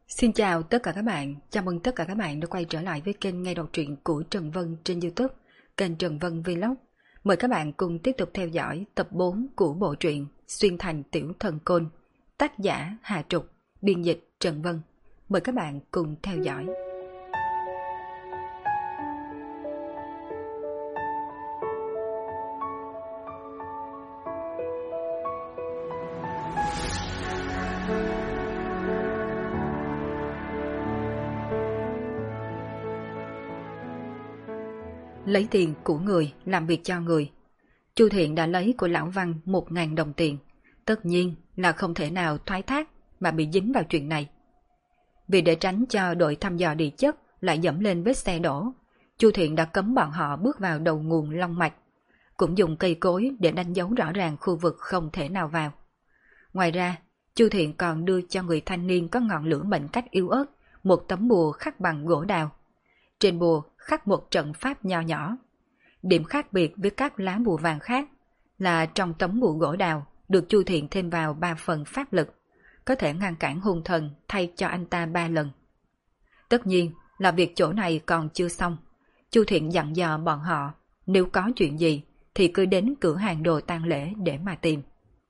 Xin chào tất cả các bạn, chào mừng tất cả các bạn đã quay trở lại với kênh nghe đọc truyện của Trần Vân trên YouTube, kênh Trần Vân Vlog. Mời các bạn cùng tiếp tục theo dõi tập 4 của bộ truyện Xuyên thành tiểu thần côn, tác giả Hà Trục, biên dịch Trần Vân. Mời các bạn cùng theo dõi. Lấy tiền của người làm việc cho người. Chu Thiện đã lấy của Lão Văn 1.000 đồng tiền, tất nhiên là không thể nào thoái thác mà bị dính vào chuyện này. Vì để tránh cho đội thăm dò địa chất lại dẫm lên vết xe đổ, Chu Thiện đã cấm bọn họ bước vào đầu nguồn Long Mạch, cũng dùng cây cối để đánh dấu rõ ràng khu vực không thể nào vào. Ngoài ra, Chu Thiện còn đưa cho người thanh niên có ngọn lửa mệnh cách yếu ớt một tấm bùa khắc bằng gỗ đào. Trên bùa khắc một trận pháp nho nhỏ. Điểm khác biệt với các lá bùa vàng khác là trong tấm bùa gỗ đào được Chu Thiện thêm vào 3 phần pháp lực, có thể ngăn cản hung thần thay cho anh ta 3 lần. Tất nhiên là việc chỗ này còn chưa xong. Chu Thiện dặn dò bọn họ nếu có chuyện gì thì cứ đến cửa hàng đồ tang lễ để mà tìm.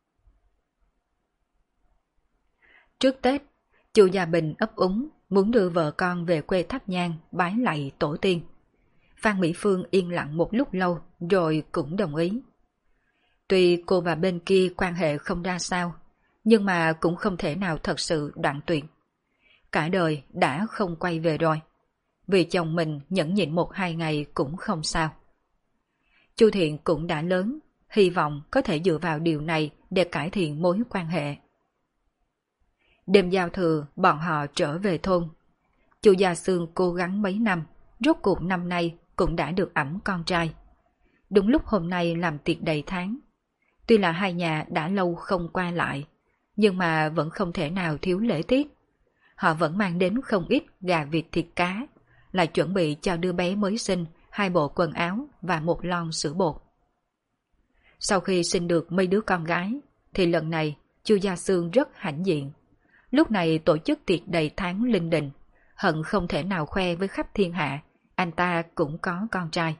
Trước Tết, Chu Gia Bình ấp úng muốn đưa vợ con về quê thắp nhang bái lạy tổ tiên. Phan Mỹ Phương yên lặng một lúc lâu rồi cũng đồng ý. Tuy cô và bên kia quan hệ không ra sao, nhưng mà cũng không thể nào thật sự đoạn tuyệt. Cả đời đã không quay về rồi. Vì chồng mình nhẫn nhịn 1-2 ngày cũng không sao. Chu Thiện cũng đã lớn, hy vọng có thể dựa vào điều này để cải thiện mối quan hệ. Đêm giao thừa bọn họ trở về thôn. Chu Gia Sương cố gắng mấy năm, rốt cuộc năm nay cũng đã được ẵm con trai. Đúng lúc hôm nay làm tiệc đầy tháng. Tuy là hai nhà đã lâu không qua lại, nhưng mà vẫn không thể nào thiếu lễ tiết. Họ vẫn mang đến không ít gà vịt thịt cá, lại chuẩn bị cho đứa bé mới sinh 2 bộ quần áo và 1 lon sữa bột. Sau khi sinh được mấy đứa con gái, thì lần này Chu Gia Sương rất hãnh diện. Lúc này tổ chức tiệc đầy tháng linh đình, hận không thể nào khoe với khắp thiên hạ, anh ta cũng có con trai.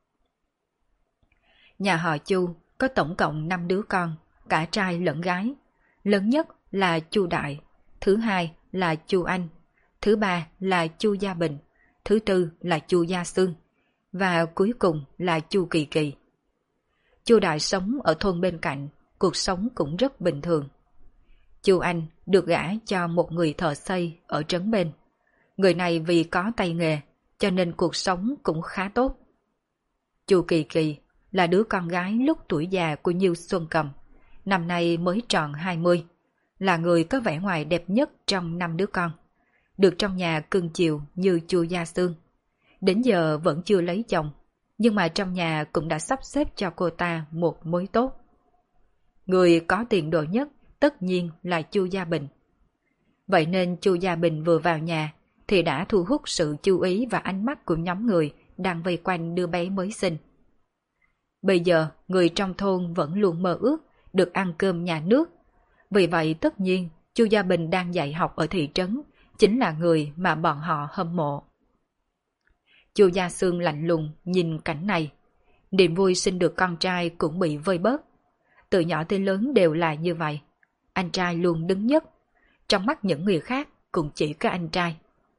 Nhà họ Chu có tổng cộng 5 đứa con, cả trai lẫn gái. Lớn nhất là Chu Đại, thứ hai là Chu Anh, thứ ba là Chu Gia Bình, thứ tư là Chu Gia Sương, và cuối cùng là Chu Kỳ Kỳ. Chu Đại sống ở thôn bên cạnh, cuộc sống cũng rất bình thường. Chu Anh được gả cho một người thợ xây ở trấn bên. Người này vì có tay nghề, cho nên cuộc sống cũng khá tốt. Chu Kỳ Kỳ là đứa con gái lúc tuổi già của Nhiêu Xuân Cầm, năm nay mới tròn 20, là người có vẻ ngoài đẹp nhất trong 5 đứa con, được trong nhà cưng chiều như Chu Gia Sương. Đến giờ vẫn chưa lấy chồng, nhưng mà trong nhà cũng đã sắp xếp cho cô ta một mối tốt. Người có tiền đồ nhất tất nhiên là Chu Gia Bình. Vậy nên Chu Gia Bình vừa vào nhà thì đã thu hút sự chú ý và ánh mắt của nhóm người đang vây quanh đứa bé mới sinh. Bây giờ người trong thôn vẫn luôn mơ ước được ăn cơm nhà nước. Vì vậy tất nhiên Chu Gia Bình đang dạy học ở thị trấn chính là người mà bọn họ hâm mộ. Chu Gia Sương lạnh lùng nhìn cảnh này. Niềm vui sinh được con trai cũng bị vơi bớt. Từ nhỏ tới lớn đều là như vậy. Anh trai luôn đứng nhất. Trong mắt những người khác cũng chỉ có anh trai.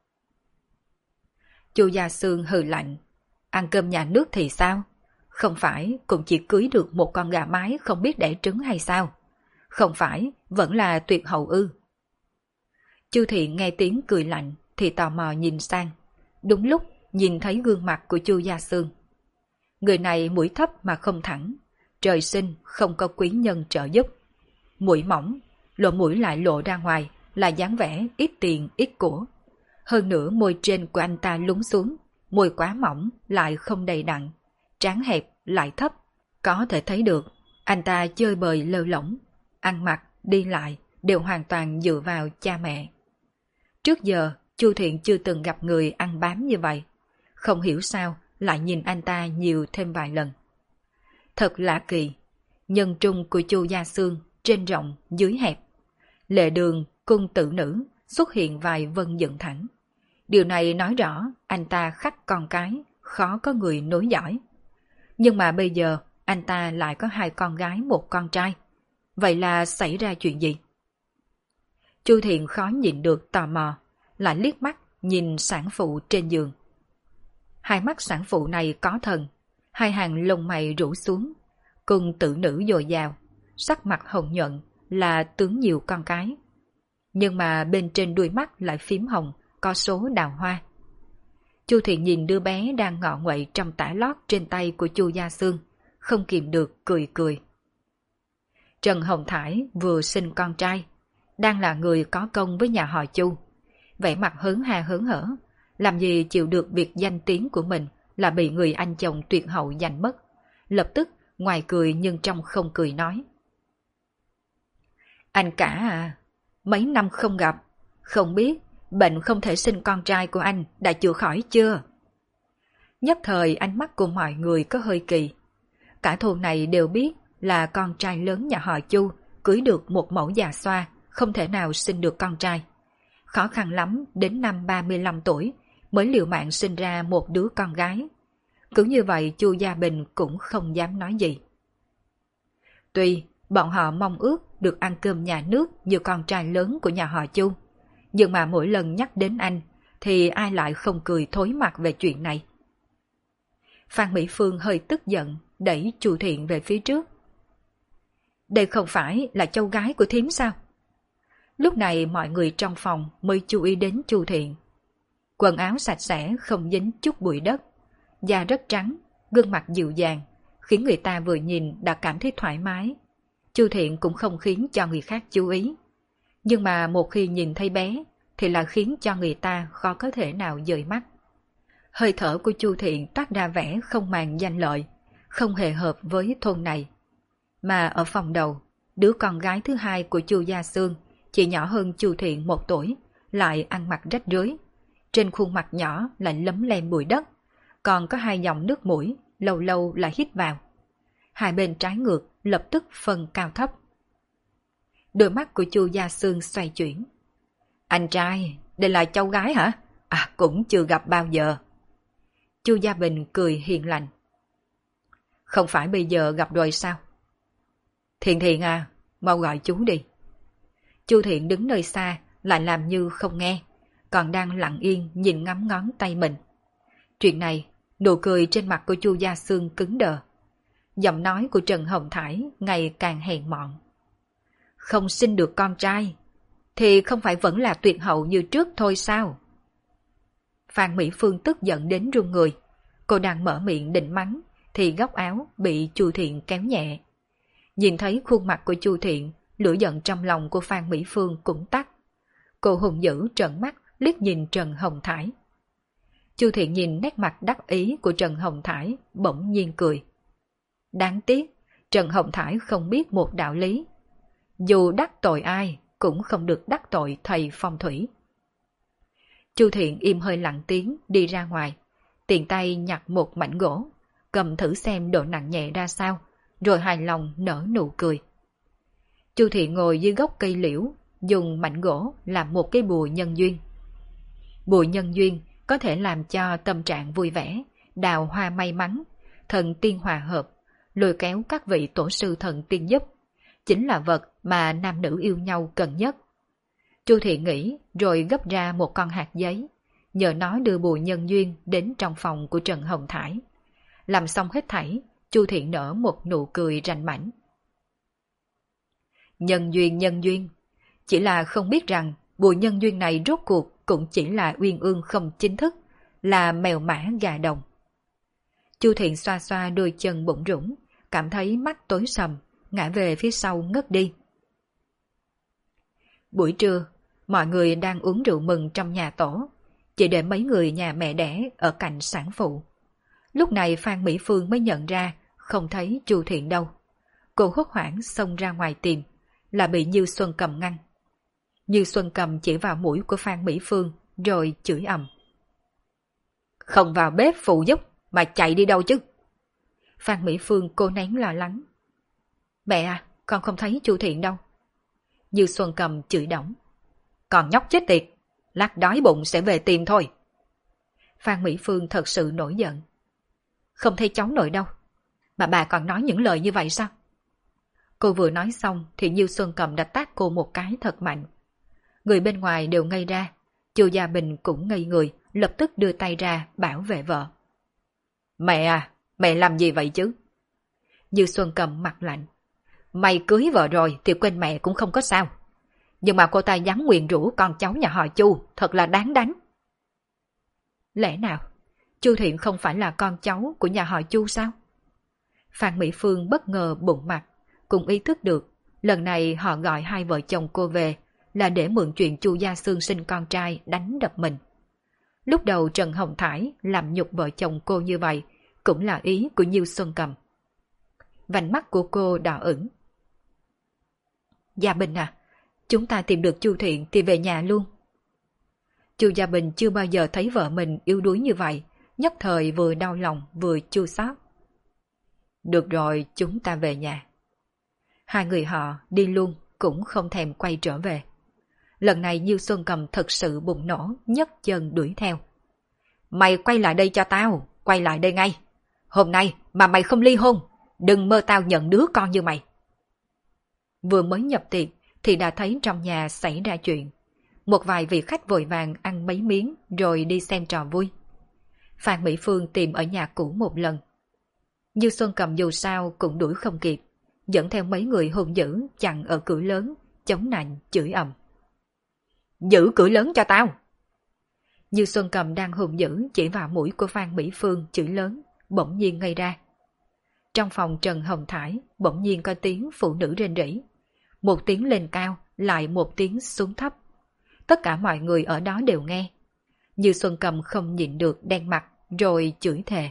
Chu Gia Sương hừ lạnh. Ăn cơm nhà nước thì sao? Không phải cũng chỉ cưới được một con gà mái không biết đẻ trứng hay sao? Không phải vẫn là tuyệt hậu ư? Chu Thiện nghe tiếng cười lạnh thì tò mò nhìn sang. Đúng lúc nhìn thấy gương mặt của Chu Gia Sương. Người này mũi thấp mà không thẳng, trời sinh không có quý nhân trợ giúp. Mũi mỏng, lỗ mũi lại lộ ra ngoài là dáng vẻ ít tiền ít của. Hơn nữa môi trên của anh ta lún xuống, môi quá mỏng lại không đầy đặn, trán hẹp lại thấp. Có thể thấy được anh ta chơi bời lơ lỏng, ăn mặc, đi lại đều hoàn toàn dựa vào cha mẹ. Trước giờ Chu Thiện chưa từng gặp người ăn bám như vậy, không hiểu sao lại nhìn anh ta nhiều thêm vài lần. Thật lạ kỳ, nhân trung của Chu Gia Sương trên rộng dưới hẹp. Lệ đường, cung tử nữ xuất hiện vài vân dựng thẳng. Điều này nói rõ anh ta khắc con cái, khó có người nối dõi. Nhưng mà bây giờ anh ta lại có 2 con gái 1 con trai. Vậy là xảy ra chuyện gì? Chu Thiện khó nhịn được tò mò, lại liếc mắt nhìn sản phụ trên giường. Hai mắt sản phụ này có thần, 2 hàng lông mày rũ xuống, cùng tử nữ dồi dào, sắc mặt hồng nhuận là tướng nhiều con cái. Nhưng mà bên trên đuôi mắt lại phím hồng, có số đào hoa. Chu Thiện nhìn đứa bé đang ngọ nguậy trong tã lót trên tay của Chu Gia Xương, không kìm được cười cười. Trần Hồng Thải vừa sinh con trai, đang là người có công với nhà họ Chu, vẻ mặt hớn ha hớn hở, làm gì chịu được việc danh tiếng của mình là bị người anh chồng tuyệt hậu giành mất. Lập tức ngoài cười nhưng trong không cười nói: Anh cả à, mấy năm không gặp, không biết bệnh không thể sinh con trai của anh đã chữa khỏi chưa? Nhất thời ánh mắt của mọi người có hơi kỳ. Cả thôn này đều biết là con trai lớn nhà họ Chu cưới được một mẫu già xoa, không thể nào sinh được con trai. Khó khăn lắm đến năm 35 tuổi mới liều mạng sinh ra một đứa con gái. Cứ như vậy Chu Gia Bình cũng không dám nói gì. Tuy bọn họ mong ước được ăn cơm nhà nước như con trai lớn của nhà họ Chu, nhưng mà mỗi lần nhắc đến anh thì ai lại không cười thối mặt về chuyện này. Phan Mỹ Phương hơi tức giận đẩy Chu Thiện về phía trước. Đây không phải là cháu gái của thím sao? Lúc này mọi người trong phòng mới chú ý đến Chu Thiện. Quần áo sạch sẽ không dính chút bụi đất, da rất trắng, gương mặt dịu dàng, khiến người ta vừa nhìn đã cảm thấy thoải mái. Chu Thiện cũng không khiến cho người khác chú ý. Nhưng mà một khi nhìn thấy bé thì là khiến cho người ta khó có thể nào dời mắt. Hơi thở của Chu Thiện toát ra vẻ không màng danh lợi, không hề hợp với thôn này. Mà ở phòng đầu, đứa con gái thứ 2 của Chu Gia Xương, chỉ nhỏ hơn Chu Thiện 1 tuổi, lại ăn mặc rách rưới. Trên khuôn mặt nhỏ lại lấm lem bụi đất, còn có 2 dòng nước mũi, lâu lâu lại hít vào. Hai bên trái ngược lập tức phân cao thấp. Đôi mắt của Chu Gia Xương xoay chuyển. Anh trai, đây là cháu gái hả? À, cũng chưa gặp bao giờ. Chu Gia Bình cười hiền lành. Không phải bây giờ gặp rồi sao? Thiện Thiện à, mau gọi chú đi. Chu Thiện đứng nơi xa lại làm như không nghe, còn đang lặng yên nhìn ngắm ngón tay mình. Chuyện này, nụ cười trên mặt của Chu Gia Xương cứng đờ. Giọng nói của Trần Hồng Thải ngày càng hèn mọn. Không sinh được con trai, thì không phải vẫn là tuyệt hậu như trước thôi sao? Phan Mỹ Phương tức giận đến run người. Cô đang mở miệng định mắng, thì góc áo bị Chu Thiện kéo nhẹ. Nhìn thấy khuôn mặt của Chu Thiện, lửa giận trong lòng của Phan Mỹ Phương cũng tắt. Cô hùng dữ trợn mắt liếc nhìn Trần Hồng Thải. Chu Thiện nhìn nét mặt đắc ý của Trần Hồng Thải, bỗng nhiên cười. Đáng tiếc, Trần Hồng Thải không biết một đạo lý. Dù đắc tội ai, cũng không được đắc tội thầy phong thủy. Chu Thiện im hơi lặng tiếng đi ra ngoài, tiện tay nhặt một mảnh gỗ, cầm thử xem độ nặng nhẹ ra sao, rồi hài lòng nở nụ cười. Chu Thiện ngồi dưới gốc cây liễu, dùng mảnh gỗ làm một cái bùa nhân duyên. Bùa nhân duyên có thể làm cho tâm trạng vui vẻ, đào hoa may mắn, thần tiên hòa hợp, lôi kéo các vị tổ sư thần tiên giúp, chính là vật mà nam nữ yêu nhau cần nhất. Chu Thiện nghĩ rồi gấp ra một con hạt giấy, nhờ nó đưa bùa nhân duyên đến trong phòng của Trần Hồng Thải. Làm xong hết thảy, Chu Thiện nở một nụ cười rành mãnh. Nhân duyên, chỉ là không biết rằng bùa nhân duyên này rốt cuộc cũng chỉ là uyên ương không chính thức, là mèo mã gà đồng. Chu Thiện xoa xoa đôi chân bụng rũng, cảm thấy mắt tối sầm, ngã về phía sau ngất đi. Buổi trưa, mọi người đang uống rượu mừng trong nhà tổ, chỉ để mấy người nhà mẹ đẻ ở cạnh sản phụ. Lúc này Phan Mỹ Phương mới nhận ra không thấy Chu Thiện đâu. Cô hốt hoảng xông ra ngoài tìm, là bị Như Xuân Cầm ngăn. Như Xuân Cầm chỉ vào mũi của Phan Mỹ Phương rồi chửi ầm. Không vào bếp phụ giúp mà chạy đi đâu chứ? Phan Mỹ Phương cố nén lo lắng. Mẹ à, con không thấy Chu Thiện đâu. Như Xuân Cầm chửi đổng. Còn nhóc chết tiệt, lát đói bụng sẽ về tìm thôi. Phan Mỹ Phương thật sự nổi giận. Không thấy cháu nội đâu, mà bà còn nói những lời như vậy sao? Cô vừa nói xong thì Nhiêu Xuân Cầm đã tát cô một cái thật mạnh. Người bên ngoài đều ngây ra, Chu Gia Bình cũng ngây người, lập tức đưa tay ra bảo vệ vợ. Mẹ à, mẹ làm gì vậy chứ? Nhiêu Xuân Cầm mặt lạnh. Mày cưới vợ rồi thì quên mẹ cũng không có sao. Nhưng mà cô ta dám nguyền rủa con cháu nhà họ Chu, thật là đáng đánh. Lẽ nào Chu Thiện không phải là con cháu của nhà họ Chu sao? Phan Mỹ Phương bất ngờ bụng mặt, cũng ý thức được lần này họ gọi hai vợ chồng cô về là để mượn chuyện Chu Gia Xương sinh con trai đánh đập mình. Lúc đầu Trần Hồng Thải làm nhục vợ chồng cô như vậy cũng là ý của Nhiêu Xuân Cầm. Vành mắt của cô đỏ ửng. Gia Bình à, chúng ta tìm được Chu Thiện thì về nhà luôn. Chu Gia Bình chưa bao giờ thấy vợ mình yếu đuối như vậy, nhất thời vừa đau lòng vừa chua xót. Được rồi, chúng ta về nhà. Hai người họ đi luôn cũng không thèm quay trở về. Lần này Nhiêu Xuân Cầm thật sự bùng nổ, nhấc chân đuổi theo. Mày quay lại đây cho tao, quay lại đây ngay. Hôm nay mà mày không ly hôn, đừng mơ tao nhận đứa con như mày. Vừa mới nhập tiệc thì đã thấy trong nhà xảy ra chuyện. Một vài vị khách vội vàng ăn mấy miếng rồi đi xem trò vui. Phan Mỹ Phương tìm ở nhà cũ một lần. Như Xuân Cầm dù sao cũng đuổi không kịp, dẫn theo mấy người hung dữ chặn ở cửa lớn, chống nạnh chửi ầm. Giữ cửa lớn cho tao! Như Xuân Cầm đang hung dữ chỉ vào mũi của Phan Mỹ Phương chửi lớn, bỗng nhiên ngây ra. Trong phòng Trần Hồng Thải bỗng nhiên có tiếng phụ nữ rên rỉ. Một tiếng lên cao, lại một tiếng xuống thấp. Tất cả mọi người ở đó đều nghe. Như Xuân Cầm không nhịn được đen mặt rồi chửi thề.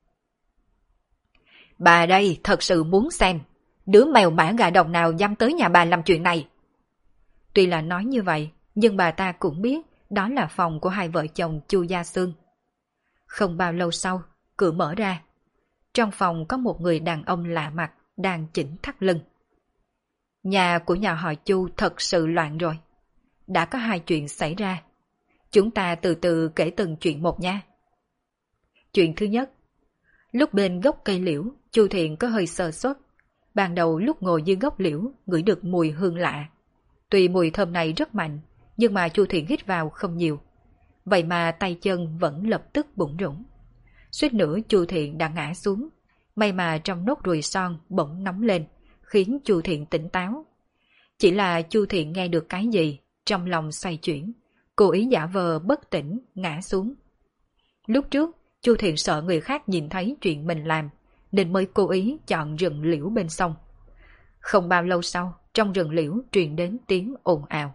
Bà đây thật sự muốn xem đứa mèo mã gà đồng nào dám tới nhà bà làm chuyện này. Tuy là nói như vậy, nhưng bà ta cũng biết đó là phòng của hai vợ chồng Chu Gia Xương. Không bao lâu sau, cửa mở ra. Trong phòng có một người đàn ông lạ mặt đang chỉnh thắt lưng. Nhà của nhà họ Chu thật sự loạn rồi. Đã có hai chuyện xảy ra. Chúng ta từ từ kể từng chuyện một nha. Chuyện thứ nhất. Lúc bên gốc cây liễu, Chu Thiện có hơi sơ suất. Ban đầu lúc ngồi dưới gốc liễu, ngửi được mùi hương lạ. Tuy mùi thơm này rất mạnh, nhưng mà Chu Thiện hít vào không nhiều. Vậy mà tay chân vẫn lập tức bủn rủn. Suýt nữa Chu Thiện đã ngã xuống. May mà trong nốt ruồi son bỗng nóng lên, khiến Chu Thiện tỉnh táo. Chỉ là Chu Thiện nghe được cái gì, trong lòng xoay chuyển, cố ý giả vờ bất tỉnh, ngã xuống. Lúc trước, Chu Thiện sợ người khác nhìn thấy chuyện mình làm, nên mới cố ý chọn rừng liễu bên sông. Không bao lâu sau, trong rừng liễu truyền đến tiếng ồn ào.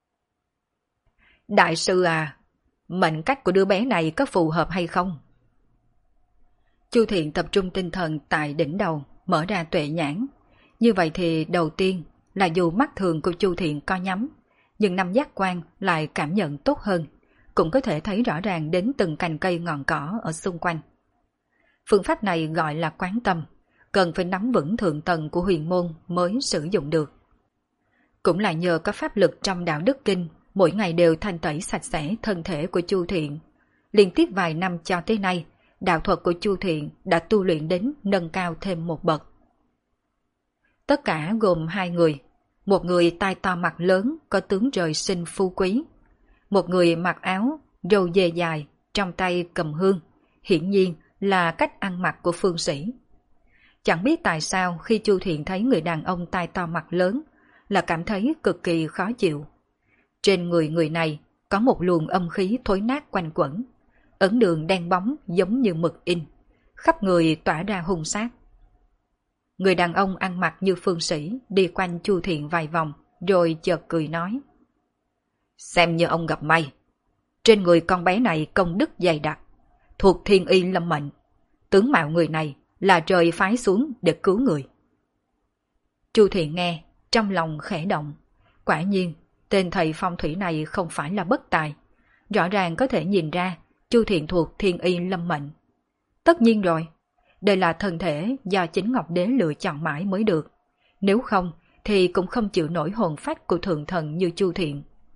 Đại sư à, mệnh cách của đứa bé này có phù hợp hay không? Chu Thiện tập trung tinh thần tại đỉnh đầu, mở ra tuệ nhãn. Như vậy thì đầu tiên là dù mắt thường của Chu Thiện có nhắm, nhưng năm giác quan lại cảm nhận tốt hơn, cũng có thể thấy rõ ràng đến từng cành cây ngọn cỏ ở xung quanh. Phương pháp này gọi là quán tâm, cần phải nắm vững thượng tầng của huyền môn mới sử dụng được. Cũng là nhờ có pháp lực trong đạo đức kinh, mỗi ngày đều thanh tẩy sạch sẽ thân thể của Chu Thiện. Liên tiếp vài năm cho tới nay, đạo thuật của Chu Thiện đã tu luyện đến nâng cao thêm một bậc. Tất cả gồm hai người, một người tai to mặt lớn có tướng trời sinh phú quý, một người mặc áo, râu dê dài, trong tay cầm hương, hiển nhiên là cách ăn mặc của phương sĩ. Chẳng biết tại sao khi Chu Thiện thấy người đàn ông tai to mặt lớn là cảm thấy cực kỳ khó chịu. Trên người người này có một luồng âm khí thối nát quanh quẩn, ấn đường đen bóng giống như mực in, khắp người tỏa ra hung sát. Người đàn ông ăn mặc như phương sĩ đi quanh Chu Thiện vài vòng rồi chợt cười nói. Xem như ông gặp may. Trên người con bé này công đức dày đặc, thuộc thiên y lâm mệnh. Tướng mạo người này là trời phái xuống để cứu người. Chu Thiện nghe, trong lòng khẽ động. Quả nhiên, tên thầy phong thủy này không phải là bất tài. Rõ ràng có thể nhìn ra Chu Thiện thuộc thiên y lâm mệnh. Tất nhiên rồi, đây là thân thể do chính Ngọc Đế lựa chọn mãi mới được. Nếu không thì cũng không chịu nổi hồn phách của thượng thần như Chu Thiện.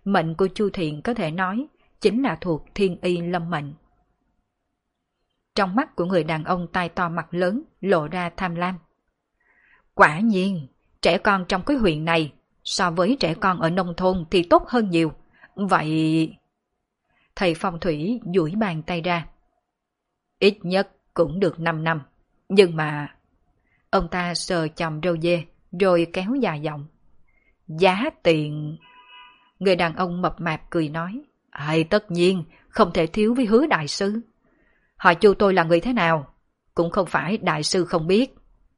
mệnh của Chu Thiện có thể nói chính là thuộc thiên y lâm mệnh. Trong mắt của người đàn ông tai to mặt lớn lộ ra tham lam. Quả nhiên, trẻ con trong cái huyện này so với trẻ con ở nông thôn thì tốt hơn nhiều. Vậy... Thầy phong thủy duỗi bàn tay ra. Ít nhất cũng được 5 năm. Nhưng mà... Ông ta sờ chòm râu dê rồi kéo dài giọng. Giá tiền... Người đàn ông mập mạp cười nói. Tất nhiên, không thể thiếu với Hứa đại sư. Họ Chu tôi là người thế nào? Cũng không phải đại sư không biết.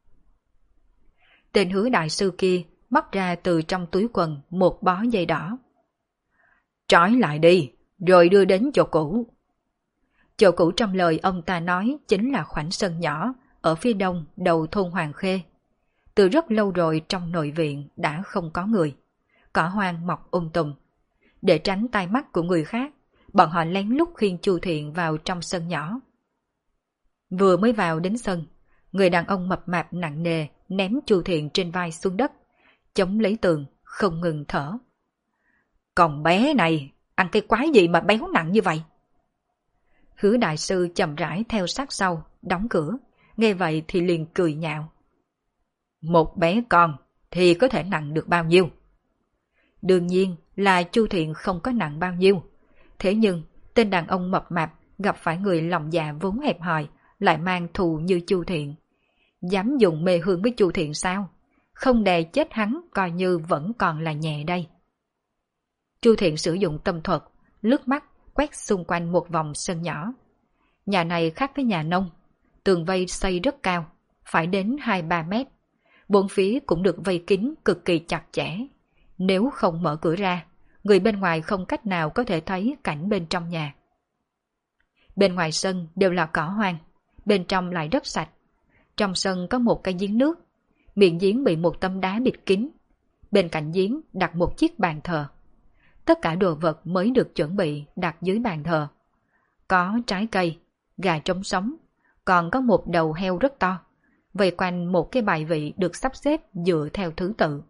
Tên Hứa đại sư kia móc ra từ trong túi quần một bó dây đỏ. Trói lại đi, rồi đưa đến chỗ cũ. Chỗ cũ trong lời ông ta nói chính là khoảnh sân nhỏ ở phía đông đầu thôn Hoàng Khê. Từ rất lâu rồi trong nội viện đã không có người. Cỏ hoang mọc tùm. Để tránh tai mắt của người khác, bọn họ lén lút khiêng Chu Thiện vào trong sân nhỏ. Vừa mới vào đến sân, người đàn ông mập mạp nặng nề ném Chu Thiện trên vai xuống đất, chống lấy tường, không ngừng thở. Còn bé này, ăn cái quái gì mà béo nặng như vậy? Hứa đại sư chậm rãi theo sát sau, đóng cửa, nghe vậy thì liền cười nhạo. Một bé con thì có thể nặng được bao nhiêu? Đương nhiên là Chu Thiện không có nặng bao nhiêu. Thế nhưng, tên đàn ông mập mạp gặp phải người lòng dạ vốn hẹp hòi, lại mang thù như Chu Thiện. Dám dùng mê hương với Chu Thiện sao? Không đè chết hắn coi như vẫn còn là nhẹ đây. Chu Thiện sử dụng tâm thuật, lướt mắt quét xung quanh một vòng sân nhỏ. Nhà này khác với nhà nông, tường vây xây rất cao, phải đến 2-3 mét. Bốn phía cũng được vây kín cực kỳ chặt chẽ. Nếu không mở cửa ra, người bên ngoài không cách nào có thể thấy cảnh bên trong nhà. Bên ngoài sân đều là cỏ hoang, bên trong lại rất sạch. Trong sân có một cái giếng nước, miệng giếng bị một tấm đá bịt kín. Bên cạnh giếng đặt một chiếc bàn thờ. Tất cả đồ vật mới được chuẩn bị đặt dưới bàn thờ. Có trái cây, gà trống sống, còn có một đầu heo rất to, vây quanh một cái bài vị được sắp xếp dựa theo thứ tự.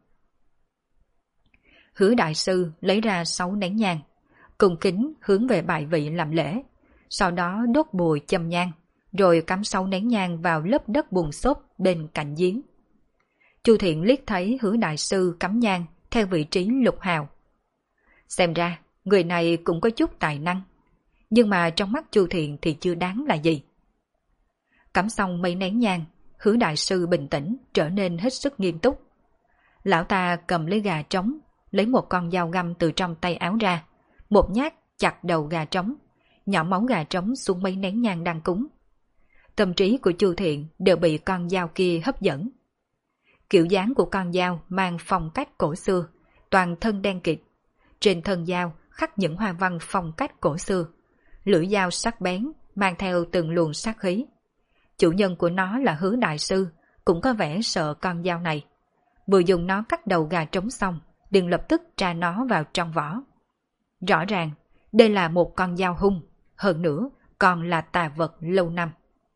Hứa đại sư lấy ra 6 nén nhang, cung kính hướng về bài vị làm lễ, sau đó đốt bùi châm nhang, rồi cắm 6 nén nhang vào lớp đất bùn xốp bên cạnh giếng. Chu Thiện liếc thấy Hứa đại sư cắm nhang theo vị trí lục hào. Xem ra, người này cũng có chút tài năng, nhưng mà trong mắt Chu Thiện thì chưa đáng là gì. Cắm xong mấy nén nhang, Hứa đại sư bình tĩnh, trở nên hết sức nghiêm túc. Lão ta cầm lấy gà trống, lấy một con dao găm từ trong tay áo ra, một nhát chặt đầu gà trống, nhỏ máu gà trống xuống mấy nén nhang đang cúng. Tâm trí của Chu Thiện đều bị con dao kia hấp dẫn. Kiểu dáng của con dao mang phong cách cổ xưa, toàn thân đen kịt. Trên thân dao khắc những hoa văn phong cách cổ xưa. Lưỡi dao sắc bén, mang theo từng luồng sát khí. Chủ nhân của nó là Hứa đại sư, cũng có vẻ sợ con dao này. Vừa dùng nó cắt đầu gà trống xong, đừng lập tức tra nó vào trong vỏ. Rõ ràng, đây là một con dao hung, hơn nữa còn là tà vật lâu năm.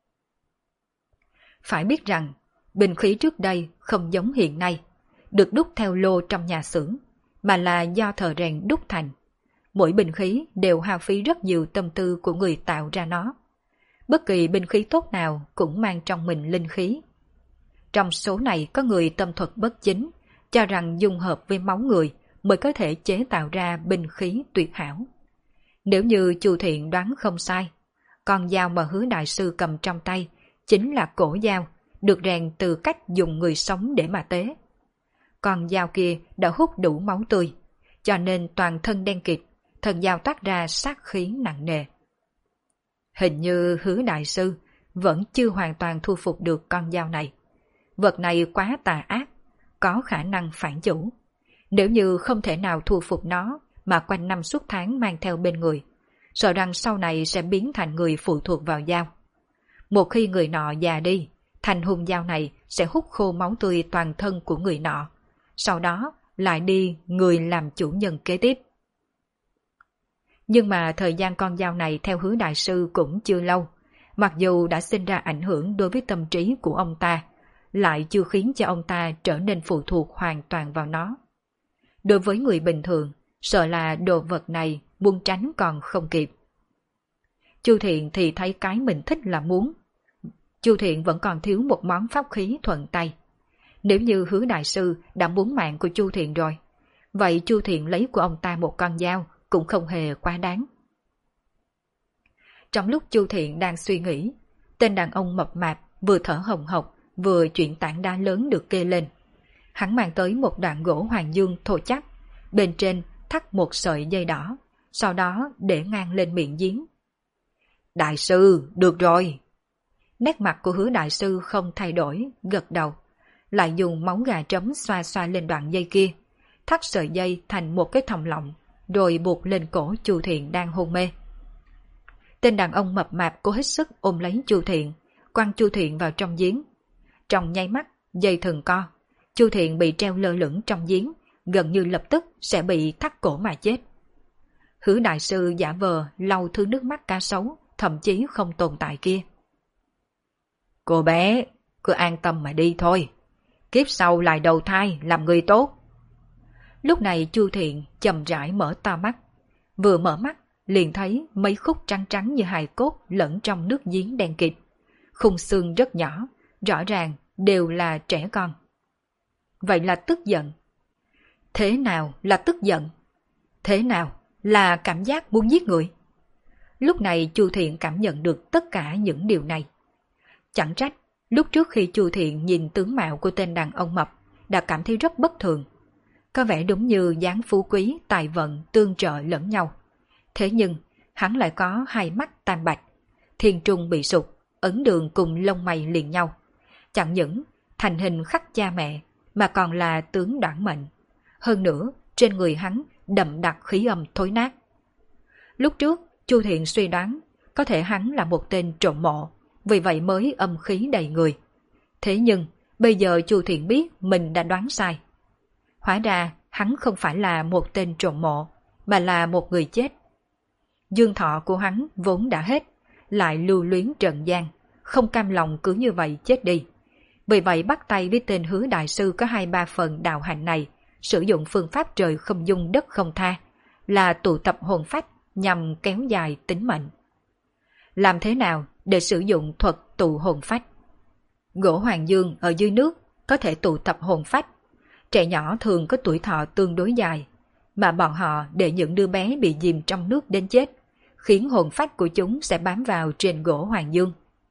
Phải biết rằng, binh khí trước đây không giống hiện nay, được đúc theo lô trong nhà xưởng, mà là do thợ rèn đúc thành. Mỗi binh khí đều hao phí rất nhiều tâm tư của người tạo ra nó. Bất kỳ binh khí tốt nào cũng mang trong mình linh khí. Trong số này có người tâm thuật bất chính, cho rằng dung hợp với máu người mới có thể chế tạo ra binh khí tuyệt hảo. Nếu như Chu Thiện đoán không sai, con dao mà Hứa đại sư cầm trong tay chính là cổ dao, được rèn từ cách dùng người sống để mà tế. Con dao kia đã hút đủ máu tươi, cho nên toàn thân đen kịt, thân dao toát ra sát khí nặng nề. Hình như Hứa đại sư vẫn chưa hoàn toàn thu phục được con dao này. Vật này quá tà ác, có khả năng phản chủ. Nếu như không thể nào thu phục nó mà quanh năm suốt tháng mang theo bên người, sợ rằng sau này sẽ biến thành người phụ thuộc vào dao. Một khi người nọ già đi, thanh hung dao này sẽ hút khô máu tươi toàn thân của người nọ, sau đó lại đi người làm chủ nhân kế tiếp. Nhưng mà thời gian con dao này theo Hứa đại sư cũng chưa lâu, mặc dù đã sinh ra ảnh hưởng đối với tâm trí của ông ta, lại chưa khiến cho ông ta trở nên phụ thuộc hoàn toàn vào nó. Đối với người bình thường, sợ là đồ vật này muốn tránh còn không kịp. Chu Thiện thì thấy cái mình thích là muốn. Chu Thiện vẫn còn thiếu một món pháp khí thuận tay. Nếu như Hứa đại sư đã muốn mạng của Chu Thiện rồi, vậy Chu Thiện lấy của ông ta một con dao cũng không hề quá đáng. Trong lúc Chu Thiện đang suy nghĩ, tên đàn ông mập mạp vừa thở hồng hộc vừa chuyển tảng đá lớn được kê lên. Hắn mang tới một đoạn gỗ hoàng dương thô chắc, bên trên thắt một sợi dây đỏ, sau đó để ngang lên miệng giếng. Đại sư, được rồi. Nét mặt của Hứa đại sư không thay đổi, gật đầu, lại dùng máu gà trống xoa xoa lên đoạn dây kia, thắt sợi dây thành một cái thòng lọng, rồi buộc lên cổ Chu Thiện đang hôn mê. Tên đàn ông mập mạp cố hết sức ôm lấy Chu Thiện, quăng Chu Thiện vào trong giếng. Trong nháy mắt, dây thừng co, Chu Thiện bị treo lơ lửng trong giếng, gần như lập tức sẽ bị thắt cổ mà chết. Hứa đại sư giả vờ lau thứ nước mắt cá sấu, thậm chí không tồn tại kia. Cô bé, cứ an tâm mà đi thôi. Kiếp sau lại đầu thai làm người tốt. Lúc này Chu Thiện chậm rãi mở to mắt. Vừa mở mắt, liền thấy mấy khúc trắng trắng như hài cốt lẫn trong nước giếng đen kịt. Khung xương rất nhỏ, rõ ràng đều là trẻ con. Vậy là tức giận. Thế nào là tức giận? Thế nào là cảm giác muốn giết người? Lúc này Chu Thiện cảm nhận được tất cả những điều này. Chẳng trách, lúc trước khi Chu Thiện nhìn tướng mạo của tên đàn ông mập, đã cảm thấy rất bất thường. Có vẻ đúng như dáng phú quý, tài vận tương trợ lẫn nhau. Thế nhưng, hắn lại có hai mắt tam bạch, thiên trung bị sụp, ấn đường cùng lông mày liền nhau. Chẳng những thành hình khắc cha mẹ, mà còn là tướng đoản mệnh. Hơn nữa, trên người hắn đậm đặc khí âm thối nát. Lúc trước, Chu Thiện suy đoán có thể hắn là một tên trộm mộ, vì vậy mới âm khí đầy người. Thế nhưng, bây giờ Chu Thiện biết mình đã đoán sai. Hóa ra, hắn không phải là một tên trộm mộ, mà là một người chết. Dương thọ của hắn vốn đã hết, lại lưu luyến trần gian, không cam lòng cứ như vậy chết đi. Vì vậy bắt tay với tên Hứa đại sư có 2-3 phần đạo hạnh này, sử dụng phương pháp trời không dung đất không tha, là tụ tập hồn phách nhằm kéo dài tính mệnh. Làm thế nào để sử dụng thuật tụ hồn phách? Gỗ hoàng dương ở dưới nước có thể tụ tập hồn phách. Trẻ nhỏ thường có tuổi thọ tương đối dài, mà bọn họ để những đứa bé bị chìm trong nước đến chết, khiến hồn phách của chúng sẽ bám vào trên gỗ hoàng dương.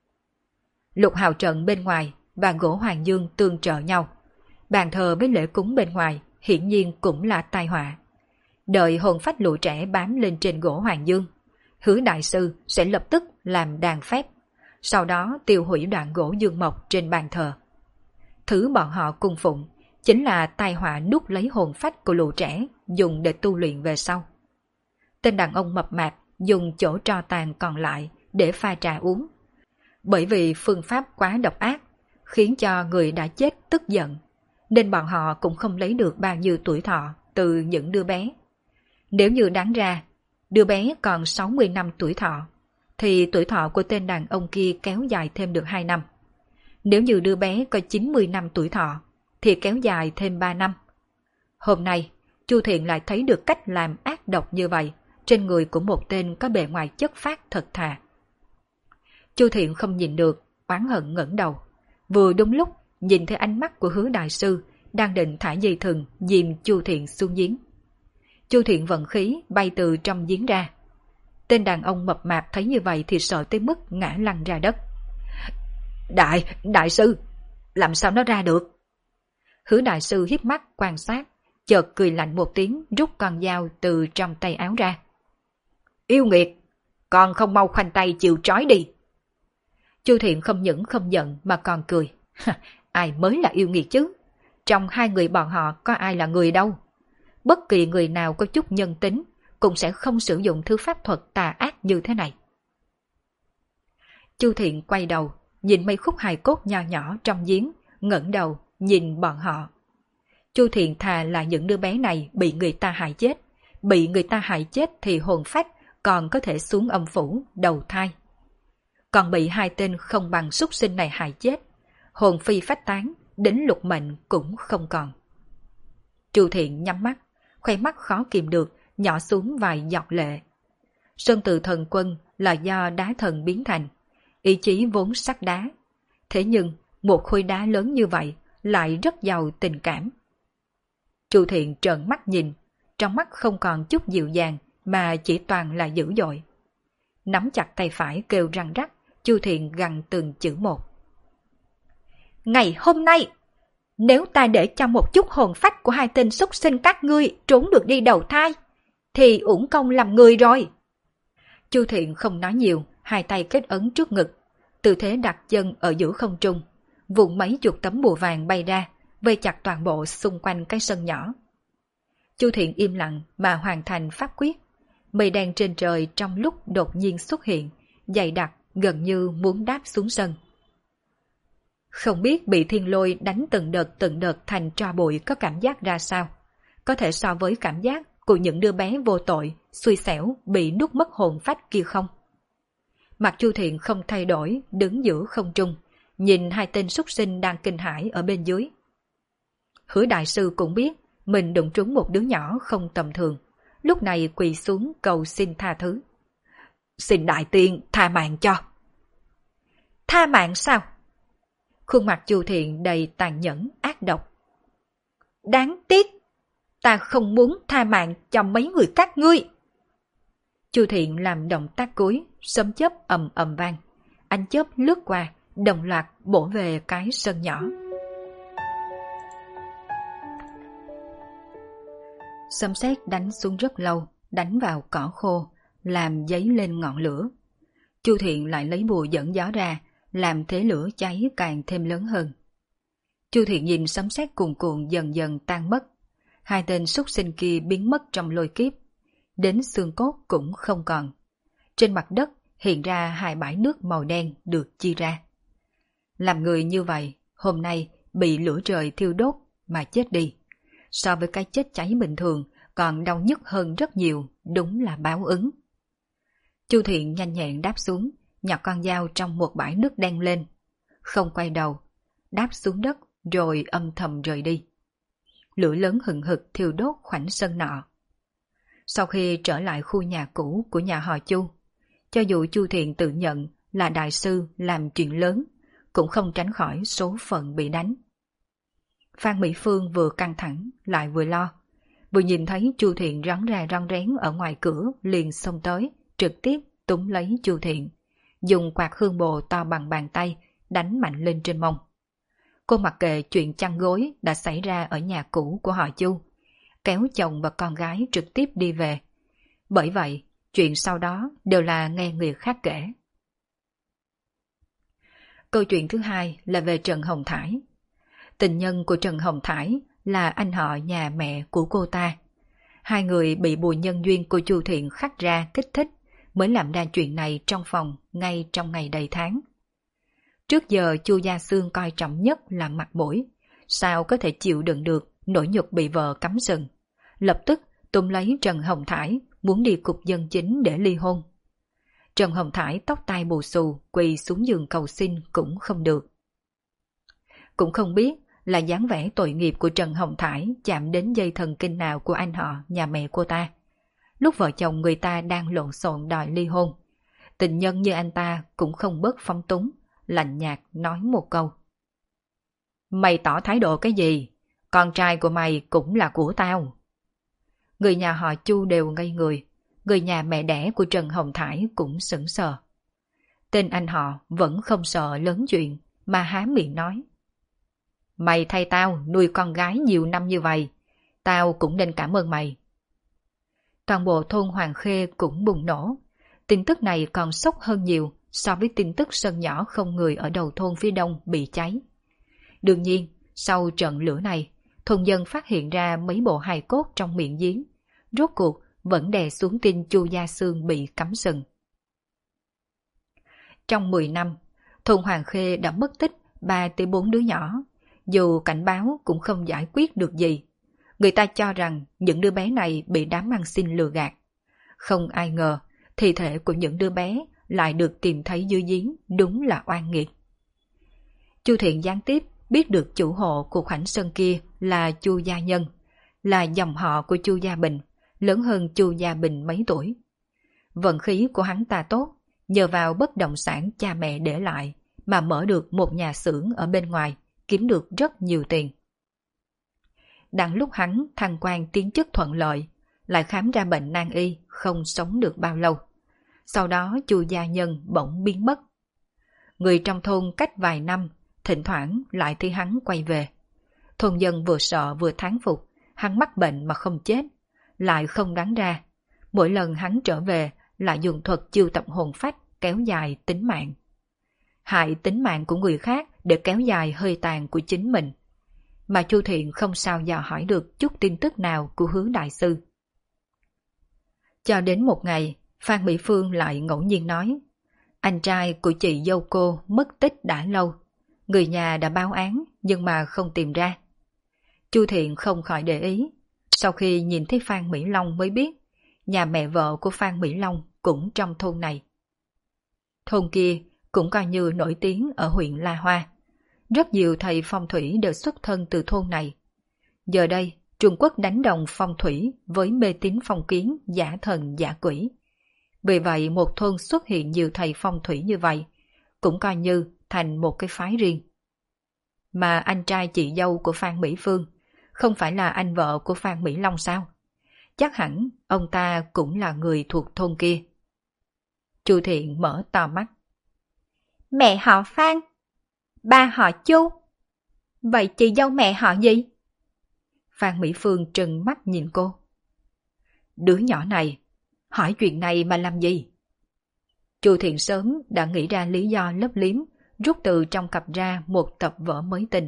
Lục hào trận bên ngoài và gỗ hoàng dương tương trợ nhau. Bàn thờ với lễ cúng bên ngoài hiển nhiên cũng là tai họa. Đợi hồn phách lũ trẻ bám lên trên gỗ hoàng dương, Hứa đại sư sẽ lập tức làm đàn phép, sau đó tiêu hủy đoạn gỗ dương mộc trên bàn thờ. Thứ bọn họ cung phụng chính là tai họa nuốt lấy hồn phách của lũ trẻ dùng để tu luyện về sau. Tên đàn ông mập mạp dùng chỗ tro tàn còn lại để pha trà uống. Bởi vì phương pháp quá độc ác, khiến cho người đã chết tức giận, nên bọn họ cũng không lấy được bao nhiêu tuổi thọ từ những đứa bé. Nếu như đáng ra, đứa bé còn 60 năm tuổi thọ, thì tuổi thọ của tên đàn ông kia kéo dài thêm được 2 năm. Nếu như đứa bé có 90 năm tuổi thọ, thì kéo dài thêm 3 năm. Hôm nay, Chu Thiện lại thấy được cách làm ác độc như vậy trên người của một tên có bề ngoài chất phác thật thà. Chu Thiện không nhìn được, oán hận ngẩng đầu. Vừa đúng lúc nhìn thấy ánh mắt của Hứa đại sư đang định thả dây thừng dìm Chu Thiện xuống giếng. Chu Thiện vận khí bay từ trong giếng ra. Tên đàn ông mập mạp thấy như vậy thì sợ tới mức ngã lăn ra đất. Đại sư, làm sao nó ra được? Hứa đại sư híp mắt quan sát, chợt cười lạnh một tiếng, rút con dao từ trong tay áo ra. Yêu nghiệt, còn không mau khoanh tay chịu trói đi. Chu Thiện không những không giận mà còn cười. Ai mới là yêu nghiệt chứ? Trong hai người bọn họ có ai là người đâu? Bất kỳ người nào có chút nhân tính cũng sẽ không sử dụng thứ pháp thuật tà ác như thế này. Chu Thiện quay đầu, nhìn mấy khúc hài cốt nho nhỏ trong giếng, ngẩng đầu nhìn bọn họ. Chu Thiện thà là những đứa bé này bị người ta hại chết. Bị người ta hại chết thì hồn phách còn có thể xuống âm phủ đầu thai. Còn bị hai tên không bằng súc sinh này hại chết, hồn phi phách tán, đến lục mệnh cũng không còn. Chu Thiện nhắm mắt, khoe mắt khó kìm được nhỏ xuống vài giọt lệ. Sơn Tự Thần Quân là do đá thần biến thành, ý chí vốn sắt đá. Thế nhưng, một khối đá lớn như vậy lại rất giàu tình cảm. Chu Thiện trợn mắt nhìn, trong mắt không còn chút dịu dàng mà chỉ toàn là dữ dội. Nắm chặt tay phải kêu răng rắc, Chu Thiện gằn từng chữ một. Ngày hôm nay, nếu ta để cho một chút hồn phách của hai tên súc sinh các ngươi trốn được đi đầu thai, thì uổng công làm người rồi. Chu Thiện không nói nhiều, hai tay kết ấn trước ngực, tư thế đặt chân ở giữa không trung, vụn mấy chục tấm bùa vàng bay ra, vây chặt toàn bộ xung quanh cái sân nhỏ. Chu Thiện im lặng mà hoàn thành pháp quyết. Mây đen trên trời trong lúc đột nhiên xuất hiện, dày đặc gần như muốn đáp xuống sân. Không biết bị thiên lôi đánh từng đợt thành tro bụi có cảm giác ra sao, có thể so với cảm giác của những đứa bé vô tội, xui xẻo bị nuốt mất hồn phách kia không? Mặt Chu Thiện không thay đổi, đứng giữa không trung, nhìn hai tên súc sinh đang kinh hãi ở bên dưới. Hứa đại sư cũng biết mình đụng trúng một đứa nhỏ không tầm thường, lúc này quỳ xuống cầu xin tha thứ. Xin đại tiên tha mạng cho. Tha mạng sao? Khuôn mặt Chu Thiện đầy tàn nhẫn, ác độc. Đáng tiếc, ta không muốn tha mạng cho mấy người các ngươi. Chu Thiện làm động tác cúi, sấm chớp ầm ầm vang, ánh chớp lướt qua, đồng loạt bổ về cái sân nhỏ. Sấm sét đánh xuống rất lâu, đánh vào cỏ khô, làm dấy lên ngọn lửa. Chu Thiện lại lấy bùa dẫn gió ra, làm thế lửa cháy càng thêm lớn hơn. Chu Thiện nhìn sấm sét cuồn cuộn dần dần tan mất, hai tên súc sinh kia biến mất trong lôi kiếp, đến xương cốt cũng không còn. Trên mặt đất hiện ra hai bãi nước màu đen được chia ra. Làm người như vậy, hôm nay bị lửa trời thiêu đốt mà chết đi, so với cái chết cháy bình thường còn đau nhức hơn rất nhiều, đúng là báo ứng. Chu Thiện nhanh nhẹn đáp xuống, nhặt con dao trong một bãi nước đen lên, không quay đầu, đáp xuống đất rồi âm thầm rời đi. Lửa lớn hừng hực thiêu đốt khoảnh sân nọ. Sau khi trở lại khu nhà cũ của nhà họ Chu, cho dù Chu Thiện tự nhận là đại sư làm chuyện lớn, cũng không tránh khỏi số phận bị đánh. Phan Mỹ Phương vừa căng thẳng lại vừa lo, vừa nhìn thấy Chu Thiện rón ra rón rén ở ngoài cửa liền xông tới, trực tiếp túm lấy Chu Thiện, dùng quạt hương bồ to bằng bàn tay đánh mạnh lên trên mông. Cô mặc kệ chuyện chăn gối đã xảy ra ở nhà cũ của họ Chu, kéo chồng và con gái trực tiếp đi về. Bởi vậy, chuyện sau đó đều là nghe người khác kể. Câu chuyện thứ hai là về Trần Hồng Thải. Tình nhân của Trần Hồng Thải là anh họ nhà mẹ của cô ta. Hai người bị bùa nhân duyên của Chu Thiện khắc ra kích thích mới làm ra chuyện này trong phòng ngay trong ngày đầy tháng. Trước giờ Chu Gia Xương coi trọng nhất là mặt mũi, sao có thể chịu đựng được nỗi nhục bị vợ cắm sừng. Lập tức túm lấy Trần Hồng Thải muốn đi cục dân chính để ly hôn. Trần Hồng Thải tóc tai bù xù quỳ xuống giường cầu xin cũng không được. Cũng không biết là dáng vẻ tội nghiệp của Trần Hồng Thải chạm đến dây thần kinh nào của anh họ nhà mẹ cô ta. Lúc vợ chồng người ta đang lộn xộn đòi ly hôn, tình nhân như anh ta cũng không bớt phóng túng, lạnh nhạt nói một câu. Mày tỏ thái độ cái gì? Con trai của mày cũng là của tao. Người nhà họ Chu đều ngây người, người nhà mẹ đẻ của Trần Hồng Thải cũng sững sờ. Tên anh họ vẫn không sợ lớn chuyện mà há miệng nói. Mày thay tao nuôi con gái nhiều năm như vậy, tao cũng nên cảm ơn mày. Toàn bộ thôn Hoàng Khê cũng bùng nổ. Tin tức này còn sốc hơn nhiều so với tin tức sân nhỏ không người ở đầu thôn phía đông bị cháy. Đương nhiên, sau trận lửa này, thôn dân phát hiện ra mấy bộ hài cốt trong miệng giếng, rốt cuộc vẫn đè xuống tin Chu Gia Xương bị cắm sừng. Trong 10 năm, thôn Hoàng Khê đã mất tích 3 tới 4 đứa nhỏ, dù cảnh báo cũng không giải quyết được gì. Người ta cho rằng những đứa bé này bị đám ăn xin lừa gạt. Không ai ngờ, thi thể của những đứa bé lại được tìm thấy dưới giếng, đúng là oan nghiệt. Chu Thiện gián tiếp biết được chủ hộ của khoảnh sân kia là Chu Gia Nhân, là dòng họ của Chu Gia Bình, lớn hơn Chu Gia Bình mấy tuổi. Vận khí của hắn ta tốt, nhờ vào bất động sản cha mẹ để lại mà mở được một nhà xưởng ở bên ngoài, kiếm được rất nhiều tiền. Đặng lúc hắn thăng quan tiến chức thuận lợi, lại khám ra bệnh nan y, không sống được bao lâu. Sau đó Chu gia nhân bỗng biến mất. Người trong thôn cách vài năm, thỉnh thoảng lại thấy hắn quay về. Thôn dân vừa sợ vừa thán phục, hắn mắc bệnh mà không chết, lại không đoán ra. Mỗi lần hắn trở về lại dùng thuật chiêu tập hồn phách kéo dài tính mạng. Hại tính mạng của người khác để kéo dài hơi tàn của chính mình. Mà Chu Thiện không sao dò hỏi được chút tin tức nào của Hứa đại sư. Cho đến một ngày, Phan Mỹ Phương lại ngẫu nhiên nói, anh trai của chị dâu cô mất tích đã lâu. Người nhà đã báo án nhưng mà không tìm ra. Chu Thiện không khỏi để ý. Sau khi nhìn thấy Phan Mỹ Long mới biết, nhà mẹ vợ của Phan Mỹ Long cũng trong thôn này. Thôn kia cũng coi như nổi tiếng ở huyện La Hoa. Rất nhiều thầy phong thủy đều xuất thân từ thôn này. Giờ đây, Trung Quốc đánh đồng phong thủy với mê tín phong kiến, giả thần giả quỷ. Vì vậy một thôn xuất hiện nhiều thầy phong thủy như vậy, cũng coi như thành một cái phái riêng. Mà anh trai chị dâu của Phan Mỹ Phương không phải là anh vợ của Phan Mỹ Long sao? Chắc hẳn ông ta cũng là người thuộc thôn kia. Chu Thiện mở to mắt. Mẹ họ Phan, ba họ Chu. Vậy chị dâu mẹ họ gì? Phan Mỹ Phương trừng mắt nhìn cô. Đứa nhỏ này, hỏi chuyện này mà làm gì? Chu Thiện sớm đã nghĩ ra lý do lấp liếm, rút từ trong cặp ra một tập vở mới tinh.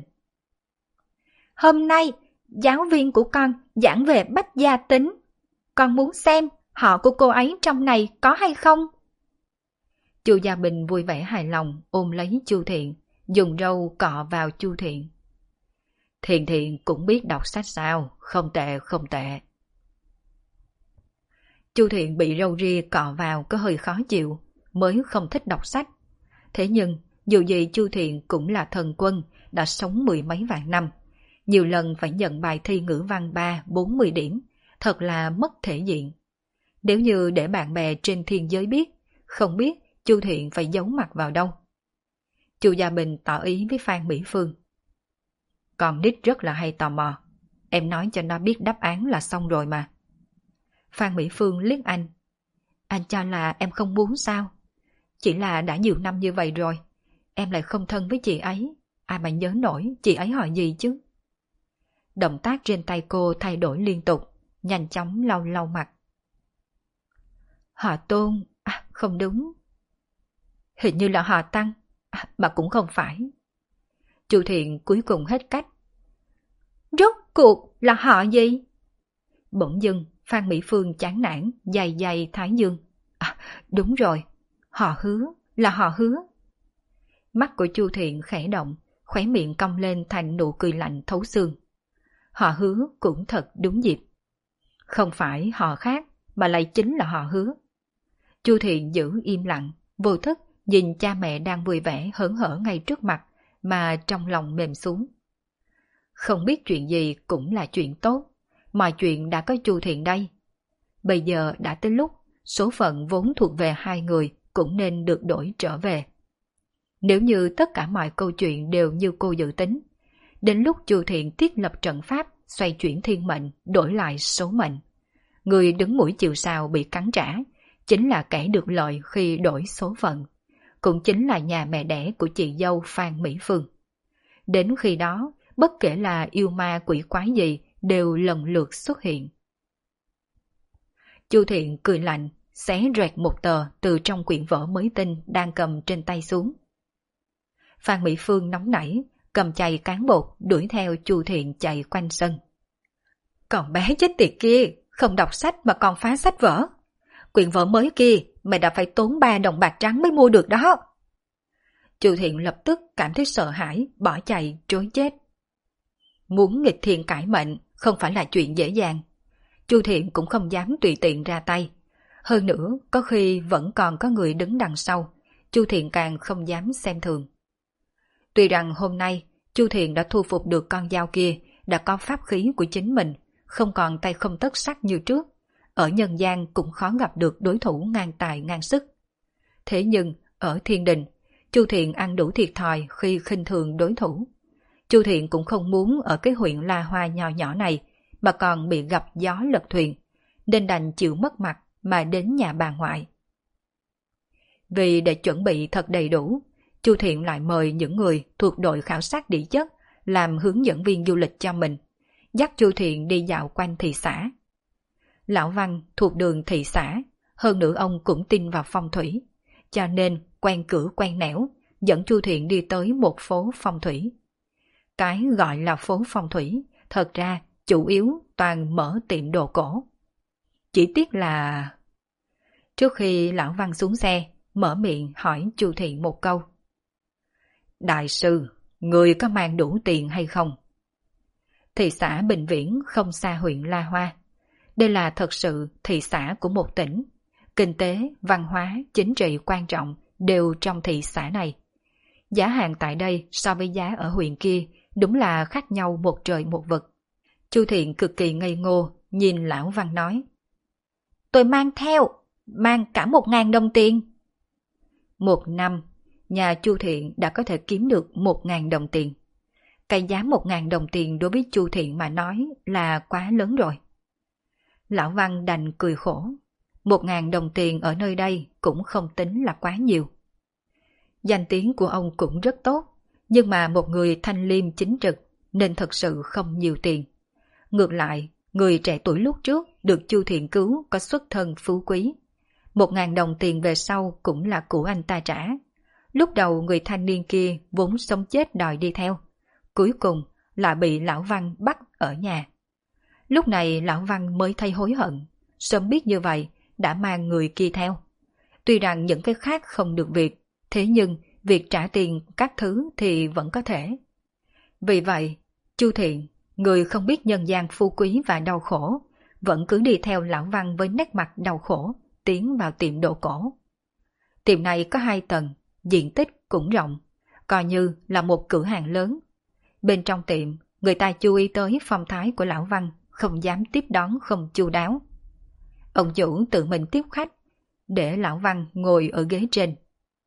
Hôm nay, giáo viên của con giảng về bách gia tính. Con muốn xem họ của cô ấy trong này có hay không? Chu Gia Bình vui vẻ hài lòng ôm lấy Chu Thiện, dùng râu cọ vào Chu Thiện. Thiện Thiện cũng biết đọc sách sao, không tệ không tệ. Chu Thiện bị râu ria cọ vào có hơi khó chịu, mới không thích đọc sách. Thế nhưng, dù gì Chu Thiện cũng là thần quân, đã sống mười mấy vạn năm. Nhiều lần phải nhận bài thi ngữ văn 3-40 điểm, thật là mất thể diện. Nếu như để bạn bè trên thiên giới biết, không biết Chu Thiện phải giấu mặt vào đâu. Chu Gia Bình tỏ ý với Phan Mỹ Phương. Con nít rất là hay tò mò, em nói cho nó biết đáp án là xong rồi mà. Phan Mỹ Phương liếc anh. Anh cho là em không muốn sao? Chỉ là đã nhiều năm như vậy rồi, em lại không thân với chị ấy, ai mà nhớ nổi chị ấy hỏi gì chứ? Động tác trên tay cô thay đổi liên tục, nhanh chóng lau lau mặt. Họ Tôn, không đúng. Hình như là họ Tăng, mà cũng không phải. Chu Thiện cuối cùng hết cách. Rốt cuộc là họ gì? Bỗng dưng Phan Mỹ Phương chán nản, dày dày thái dương. Đúng rồi, họ Hứa, là họ Hứa. Mắt của Chu Thiện khẽ động, khóe miệng cong lên thành nụ cười lạnh thấu xương. Họ Hứa cũng thật đúng dịp. Không phải họ khác, mà lại chính là họ Hứa. Chu Thiện giữ im lặng, vô thức nhìn cha mẹ đang vui vẻ hớn hở ngay trước mặt, mà trong lòng mềm xuống. Không biết chuyện gì cũng là chuyện tốt, mọi chuyện đã có Chu Thiện đây. Bây giờ đã tới lúc số phận vốn thuộc về hai người cũng nên được đổi trở về. Nếu như tất cả mọi câu chuyện đều như cô dự tính, đến lúc Chu Thiện thiết lập trận pháp xoay chuyển thiên mệnh, đổi lại số mệnh, người đứng mũi chịu sào bị cắn trả chính là kẻ được lợi khi đổi số phận, cũng chính là nhà mẹ đẻ của chị dâu Phan Mỹ Phương. Đến khi đó, bất kể là yêu ma quỷ quái gì đều lần lượt xuất hiện. Chu Thiện cười lạnh, xé rẹt một tờ từ trong quyển vở mới tinh đang cầm trên tay xuống. Phan Mỹ Phương nóng nảy, cầm chày cán bột đuổi theo Chu Thiện chạy quanh sân. Còn bé chết tiệt kia, không đọc sách mà còn phá sách vở. Quyển vở mới kia mày đã phải tốn 3 đồng bạc trắng mới mua được đó. Chu Thiện lập tức cảm thấy sợ hãi, bỏ chạy trối chết. Muốn nghịch thiên cải mệnh không phải là chuyện dễ dàng. Chu Thiện cũng không dám tùy tiện ra tay. Hơn nữa, có khi vẫn còn có người đứng đằng sau, Chu Thiện càng không dám xem thường. Tuy rằng hôm nay Chu Thiện đã thu phục được con dao kia, đã có pháp khí của chính mình, không còn tay không tất sắt như trước, ở nhân gian cũng khó gặp được đối thủ ngang tài ngang sức. Thế nhưng, ở thiên đình, Chu Thiện ăn đủ thiệt thòi khi khinh thường đối thủ. Chu Thiện cũng không muốn ở cái huyện La Hoa nhỏ nhỏ này mà còn bị gặp gió lật thuyền, nên đành chịu mất mặt mà đến nhà bà ngoại. Vì để chuẩn bị thật đầy đủ, Chu Thiện lại mời những người thuộc đội khảo sát địa chất làm hướng dẫn viên du lịch cho mình, dắt Chu Thiện đi dạo quanh thị xã. Lão Văn thuộc đường thị xã, hơn nữa ông cũng tin vào phong thủy, cho nên quen cửa quen nẻo, dẫn Chu Thiện đi tới một phố phong thủy. Cái gọi là phố phong thủy, thật ra chủ yếu toàn mở tiệm đồ cổ. Chỉ tiếc là... Trước khi Lão Văn xuống xe, mở miệng hỏi Chu Thiện một câu. Đại sư, người có mang đủ tiền hay không? Thị xã Bình Viễn không xa huyện La Hoa. Đây là thật sự thị xã của một tỉnh. Kinh tế, văn hóa, chính trị quan trọng đều trong thị xã này. Giá hàng tại đây so với giá ở huyện kia đúng là khác nhau một trời một vực. Chu Thiện cực kỳ ngây ngô, nhìn Lão Văn nói. Tôi mang theo, mang cả 1.000 đồng tiền. Một năm, nhà Chu Thiện đã có thể kiếm được 1.000 đồng tiền. Cái giá 1.000 đồng tiền đối với Chu Thiện mà nói là quá lớn rồi. Lão Văn đành cười khổ. 1.000 đồng tiền ở nơi đây cũng không tính là quá nhiều. Danh tiếng của ông cũng rất tốt, nhưng mà một người thanh liêm chính trực nên thật sự không nhiều tiền. Ngược lại, người trẻ tuổi lúc trước được Chu Thiện cứu có xuất thân phú quý. 1.000 đồng tiền về sau cũng là của anh ta trả. Lúc đầu người thanh niên kia vốn sống chết đòi đi theo. Cuối cùng lại bị Lão Văn bắt ở nhà. Lúc này Lão Văn mới thấy hối hận. Sớm biết như vậy đã mang người kia theo. Tuy rằng những cái khác không được việc, thế nhưng việc trả tiền các thứ thì vẫn có thể. Vì vậy, Chu Thiện, người không biết nhân gian phú quý và đau khổ, vẫn cứ đi theo Lão Văn với nét mặt đau khổ, tiến vào tiệm đồ cổ. Tiệm này có 2 tầng, diện tích cũng rộng, coi như là một cửa hàng lớn. Bên trong tiệm, người ta chú ý tới phong thái của Lão Văn, không dám tiếp đón không chu đáo. Ông chủ tự mình tiếp khách, để Lão Văn ngồi ở ghế trên.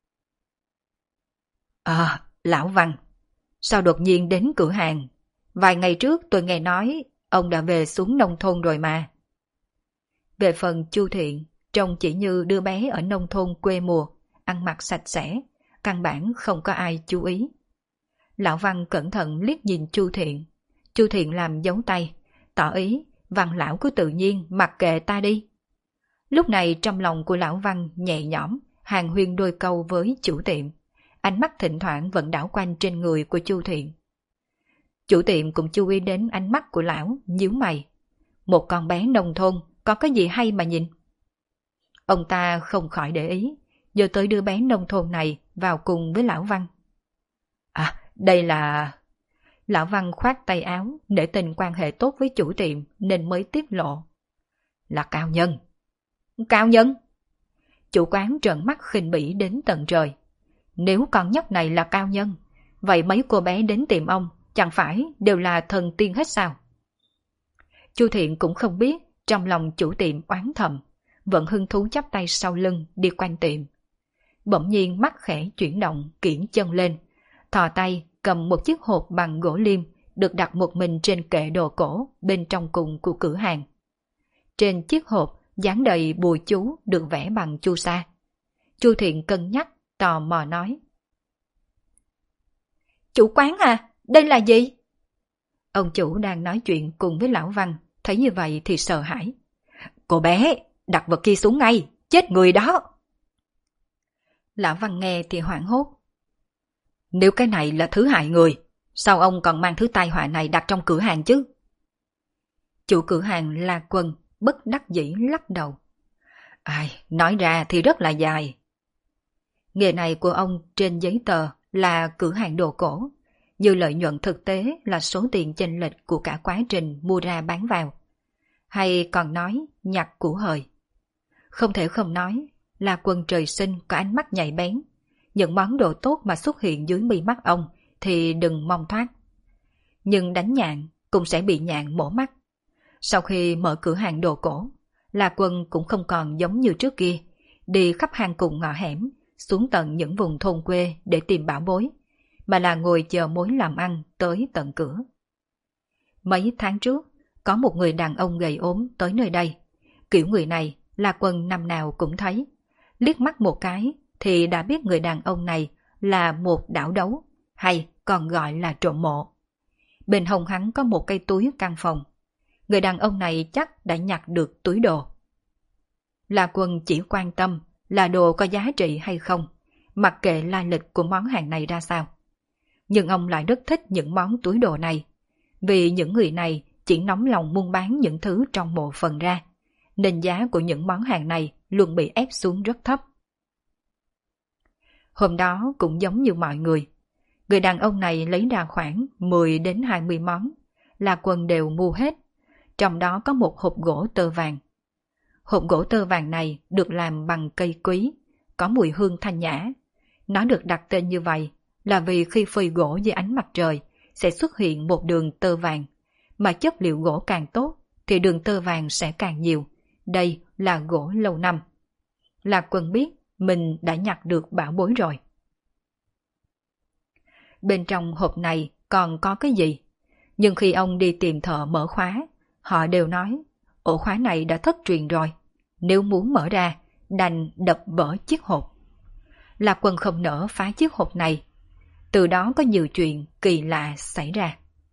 Lão Văn, sao đột nhiên đến cửa hàng? Vài ngày trước tôi nghe nói ông đã về xuống nông thôn rồi mà. Về phần Chu Thiện, trông chỉ như đứa bé ở nông thôn quê mùa, ăn mặc sạch sẽ, căn bản không có ai chú ý. Lão Văn cẩn thận liếc nhìn Chu Thiện. Chu Thiện làm dấu tay, tỏ ý Văn lão cứ tự nhiên mặc kệ ta đi. Lúc này trong lòng của Lão Văn nhẹ nhõm, hàn huyên đôi câu với chủ tiệm. Ánh mắt thỉnh thoảng vẫn đảo quanh trên người của Chu Thiện. Chủ tiệm cũng chú ý đến ánh mắt của lão, nhíu mày. Một con bé nông thôn, có cái gì hay mà nhìn? Ông ta không khỏi để ý, giờ tới đứa bé nông thôn này vào cùng với Lão Văn. Đây là... Lão Văn khoát tay áo để tình quan hệ tốt với chủ tiệm nên mới tiết lộ. Là cao nhân. Cao nhân? Chủ quán trợn mắt khinh bỉ đến tận trời. Nếu con nhóc này là cao nhân, vậy mấy cô bé đến tìm ông chẳng phải đều là thần tiên hết sao? Chu Thiện cũng không biết trong lòng chủ tiệm oán thầm, vẫn hưng thú chắp tay sau lưng đi quanh tiệm. Bỗng nhiên mắt khẽ chuyển động, kiễng chân lên, thò tay cầm một chiếc hộp bằng gỗ liêm được đặt một mình trên kệ đồ cổ bên trong cùng của cửa hàng. Trên chiếc hộp dán đầy bùa chú được vẽ bằng chu sa. Chu Thiện cân nhắc, tò mò nói. Chủ quán à, đây là gì? Ông chủ đang nói chuyện cùng với Lão Văn, thấy như vậy thì sợ hãi. Cô bé, đặt vật kia xuống ngay, chết người đó. Lão Văn nghe thì hoảng hốt. Nếu cái này là thứ hại người, sao ông còn mang thứ tai họa này đặt trong cửa hàng chứ? Chủ cửa hàng La Quân bất đắc dĩ lắc đầu. Nói ra thì rất là dài. Nghề này của ông trên giấy tờ là cửa hàng đồ cổ, như lợi nhuận thực tế là số tiền chênh lệch của cả quá trình mua ra bán vào. Hay còn nói nhặt của hời. Không thể không nói, La Quân trời sinh có ánh mắt nhạy bén. Những món đồ tốt mà xuất hiện dưới mi mắt ông thì đừng mong thoát. Nhưng đánh nhạn cũng sẽ bị nhạn mổ mắt. Sau khi mở cửa hàng đồ cổ, La Quân cũng không còn giống như trước kia, đi khắp hang cùng ngõ hẻm, xuống tận những vùng thôn quê để tìm bảo bối, mà là ngồi chờ mối làm ăn tới tận cửa. Mấy tháng trước, có một người đàn ông gầy ốm tới nơi đây. Kiểu người này, La Quân năm nào cũng thấy. Liếc mắt một cái thì đã biết người đàn ông này là một đảo đấu, hay còn gọi là trộm mộ. Bên hông hắn có một cây túi căn phòng. Người đàn ông này chắc đã nhặt được túi đồ. La Quân chỉ quan tâm là đồ có giá trị hay không, mặc kệ lai lịch của món hàng này ra sao. Nhưng ông lại rất thích những món túi đồ này, vì những người này chỉ nóng lòng buôn bán những thứ trong mộ phần ra, nên giá của những món hàng này luôn bị ép xuống rất thấp. Hôm đó cũng giống như mọi người đàn ông này lấy ra khoảng 10 đến 20 món, La Quân đều mua hết, trong đó có một hộp gỗ tơ vàng. Hộp gỗ tơ vàng này được làm bằng cây quý, có mùi hương thanh nhã. Nó được đặt tên như vậy là vì khi phơi gỗ dưới ánh mặt trời sẽ xuất hiện một đường tơ vàng, mà chất liệu gỗ càng tốt thì đường tơ vàng sẽ càng nhiều. Đây là gỗ lâu năm. La Quân biết mình đã nhặt được bảo bối rồi. Bên trong hộp này còn có cái gì? Nhưng khi ông đi tìm thợ mở khóa, họ đều nói ổ khóa này đã thất truyền rồi. Nếu muốn mở ra, đành đập vỡ chiếc hộp. La Quân không nỡ phá chiếc hộp này. Từ đó có nhiều chuyện kỳ lạ xảy ra.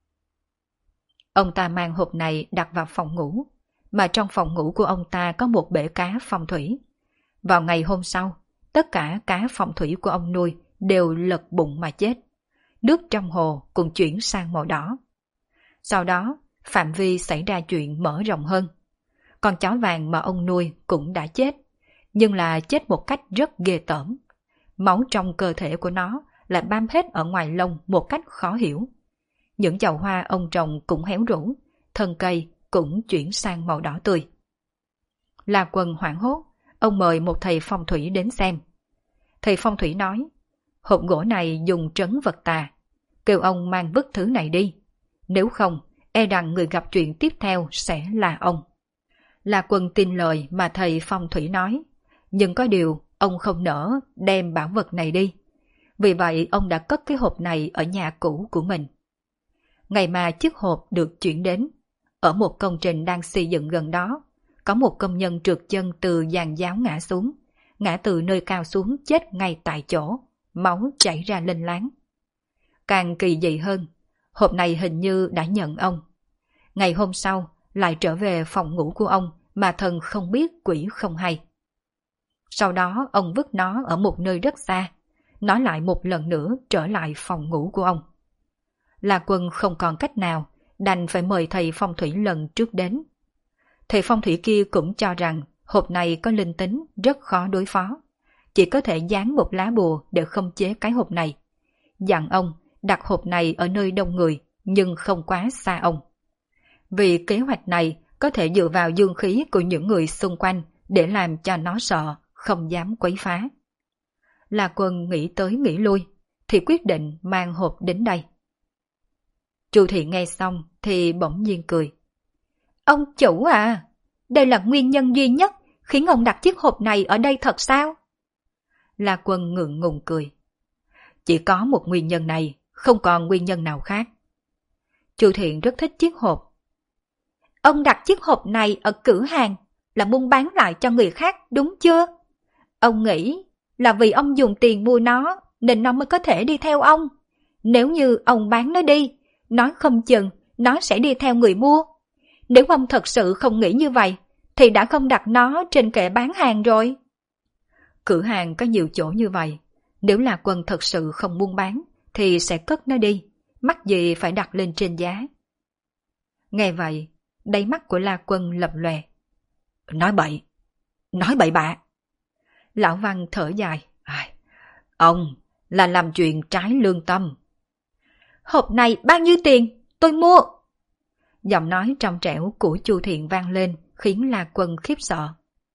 Ông ta mang hộp này đặt vào phòng ngủ, mà trong phòng ngủ của ông ta có một bể cá phong thủy. Vào ngày hôm sau, tất cả cá phong thủy của ông nuôi đều lật bụng mà chết. Nước trong hồ cũng chuyển sang màu đỏ. Sau đó, phạm vi xảy ra chuyện mở rộng hơn. Con chó vàng mà ông nuôi cũng đã chết, nhưng là chết một cách rất ghê tởm. Máu trong cơ thể của nó lại bám hết ở ngoài lông một cách khó hiểu. Những chậu hoa ông trồng cũng héo rũ, thân cây cũng chuyển sang màu đỏ tươi. La Quân hoảng hốt, ông mời một thầy phong thủy đến xem. Thầy phong thủy nói, hộp gỗ này dùng trấn vật tà, kêu ông mang vứt thứ này đi. Nếu không, e rằng người gặp chuyện tiếp theo sẽ là ông. La Quân tin lời mà thầy phong thủy nói, nhưng có điều ông không nỡ đem bảo vật này đi. Vì vậy ông đã cất cái hộp này ở nhà cũ của mình. Ngày mà chiếc hộp được chuyển đến, ở một công trình đang xây dựng gần đó, có một công nhân trượt chân từ giàn giáo ngã từ nơi cao xuống chết ngay tại chỗ, máu chảy ra lênh láng. Càng kỳ dị hơn, hộp này hình như đã nhận ông. Ngày hôm sau, lại trở về phòng ngủ của ông mà thần không biết quỷ không hay. Sau đó ông vứt nó ở một nơi rất xa, nó lại một lần nữa trở lại phòng ngủ của ông. La Quân không còn cách nào, đành phải mời thầy phong thủy lần trước đến. Thầy phong thủy kia cũng cho rằng hộp này có linh tính rất khó đối phó, chỉ có thể dán một lá bùa để khống chế cái hộp này. Dặn ông đặt hộp này ở nơi đông người nhưng không quá xa ông. Vì kế hoạch này có thể dựa vào dương khí của những người xung quanh để làm cho nó sợ, không dám quấy phá. La Quân nghĩ tới nghĩ lui, thì quyết định mang hộp đến đây. Chu Thị nghe xong thì bỗng nhiên cười. Ông chủ à, đây là nguyên nhân duy nhất khiến ông đặt chiếc hộp này ở đây thật sao? La Quân ngượng ngùng cười. Chỉ có một nguyên nhân này, không còn nguyên nhân nào khác. Chu Thiện rất thích chiếc hộp. Ông đặt chiếc hộp này ở cửa hàng là muốn bán lại cho người khác đúng chưa? Ông nghĩ là vì ông dùng tiền mua nó nên nó mới có thể đi theo ông. Nếu như ông bán nó đi, nói không chừng nó sẽ đi theo người mua. Nếu ông thật sự không nghĩ như vậy thì đã không đặt nó trên kệ bán hàng rồi. Cửa hàng có nhiều chỗ như vậy. Nếu là Quân thật sự không buôn bán thì sẽ cất nó đi, mắc gì phải đặt lên trên giá. Nghe vậy, đáy mắt của La Quân lập lòe. Nói bậy bạ. Lão Văn thở dài. Ông là làm chuyện trái lương tâm. Hộp này bao nhiêu tiền? Tôi mua. Giọng nói trong trẻo của Chu Thiện vang lên khiến La Quân khiếp sợ.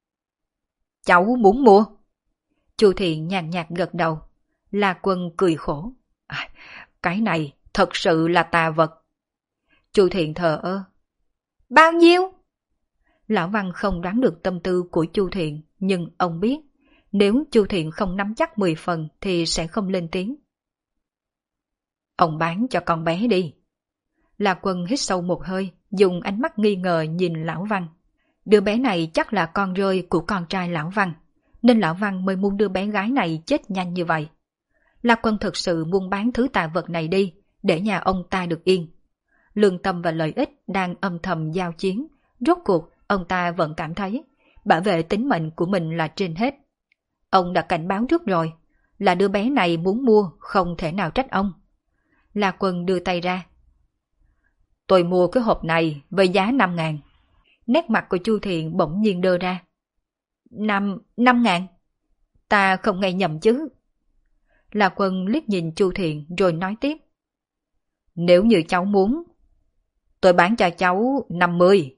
Cháu muốn mua. Chu Thiện nhàn nhạt gật đầu. La Quân cười khổ. Cái này thật sự là tà vật. Chu Thiện thờ ơ. Bao nhiêu? Lão Văn không đoán được tâm tư của Chu Thiện, nhưng ông biết, nếu Chu Thiện không nắm chắc 10 phần thì sẽ không lên tiếng. Ông bán cho con bé đi. Lạc Quân hít sâu một hơi, dùng ánh mắt nghi ngờ nhìn Lão Văn. Đứa bé này chắc là con rơi của con trai Lão Văn, nên Lão Văn mới muốn đứa bé gái này chết nhanh như vậy. Lạc Quân thực sự muốn bán thứ tà vật này đi, để nhà ông ta được yên. Lương tâm và lợi ích đang âm thầm giao chiến, rốt cuộc ông ta vẫn cảm thấy bảo vệ tính mệnh của mình là trên hết. Ông đã cảnh báo trước rồi, là đứa bé này muốn mua không thể nào trách ông. Lạc Quân đưa tay ra. Tôi mua cái hộp này với giá 5.000. Nét mặt của Chu Thiện bỗng nhiên đơ ra. 5.000? Ta không nghe nhầm chứ? Lạc Quân liếc nhìn Chu Thiện rồi nói tiếp. Nếu như cháu muốn, tôi bán cho cháu 50.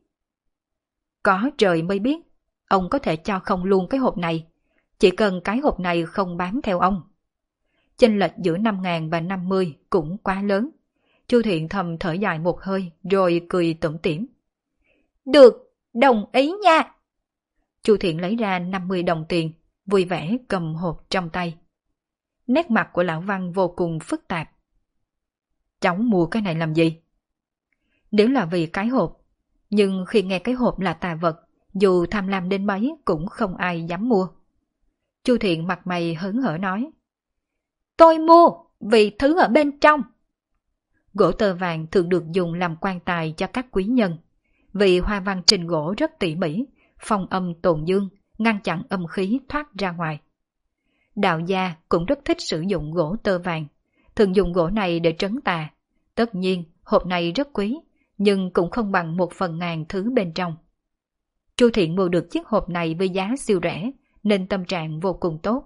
Có trời mới biết, ông có thể cho không luôn cái hộp này, chỉ cần cái hộp này không bám theo ông. Chênh lệch giữa 5.000 và 50 cũng quá lớn. Chu Thiện thầm thở dài một hơi rồi cười tủm tỉm. Được, đồng ý nha. Chu Thiện lấy ra 50 đồng tiền, vui vẻ cầm hộp trong tay. Nét mặt của Lão Văn vô cùng phức tạp. Cháu mua cái này làm gì? Nếu là vì cái hộp, nhưng khi nghe cái hộp là tà vật, dù tham lam đến mấy cũng không ai dám mua. Chu Thiện mặt mày hớn hở nói. Tôi mua vì thứ ở bên trong. Gỗ tơ vàng thường được dùng làm quan tài cho các quý nhân, vì hoa văn trên gỗ rất tỉ mỉ, phong âm tồn dương, ngăn chặn âm khí thoát ra ngoài. Đạo gia cũng rất thích sử dụng gỗ tơ vàng, thường dùng gỗ này để trấn tà. Tất nhiên, hộp này rất quý, nhưng cũng không bằng 1/1000 thứ bên trong. Chu Thiện mua được chiếc hộp này với giá siêu rẻ, nên tâm trạng vô cùng tốt.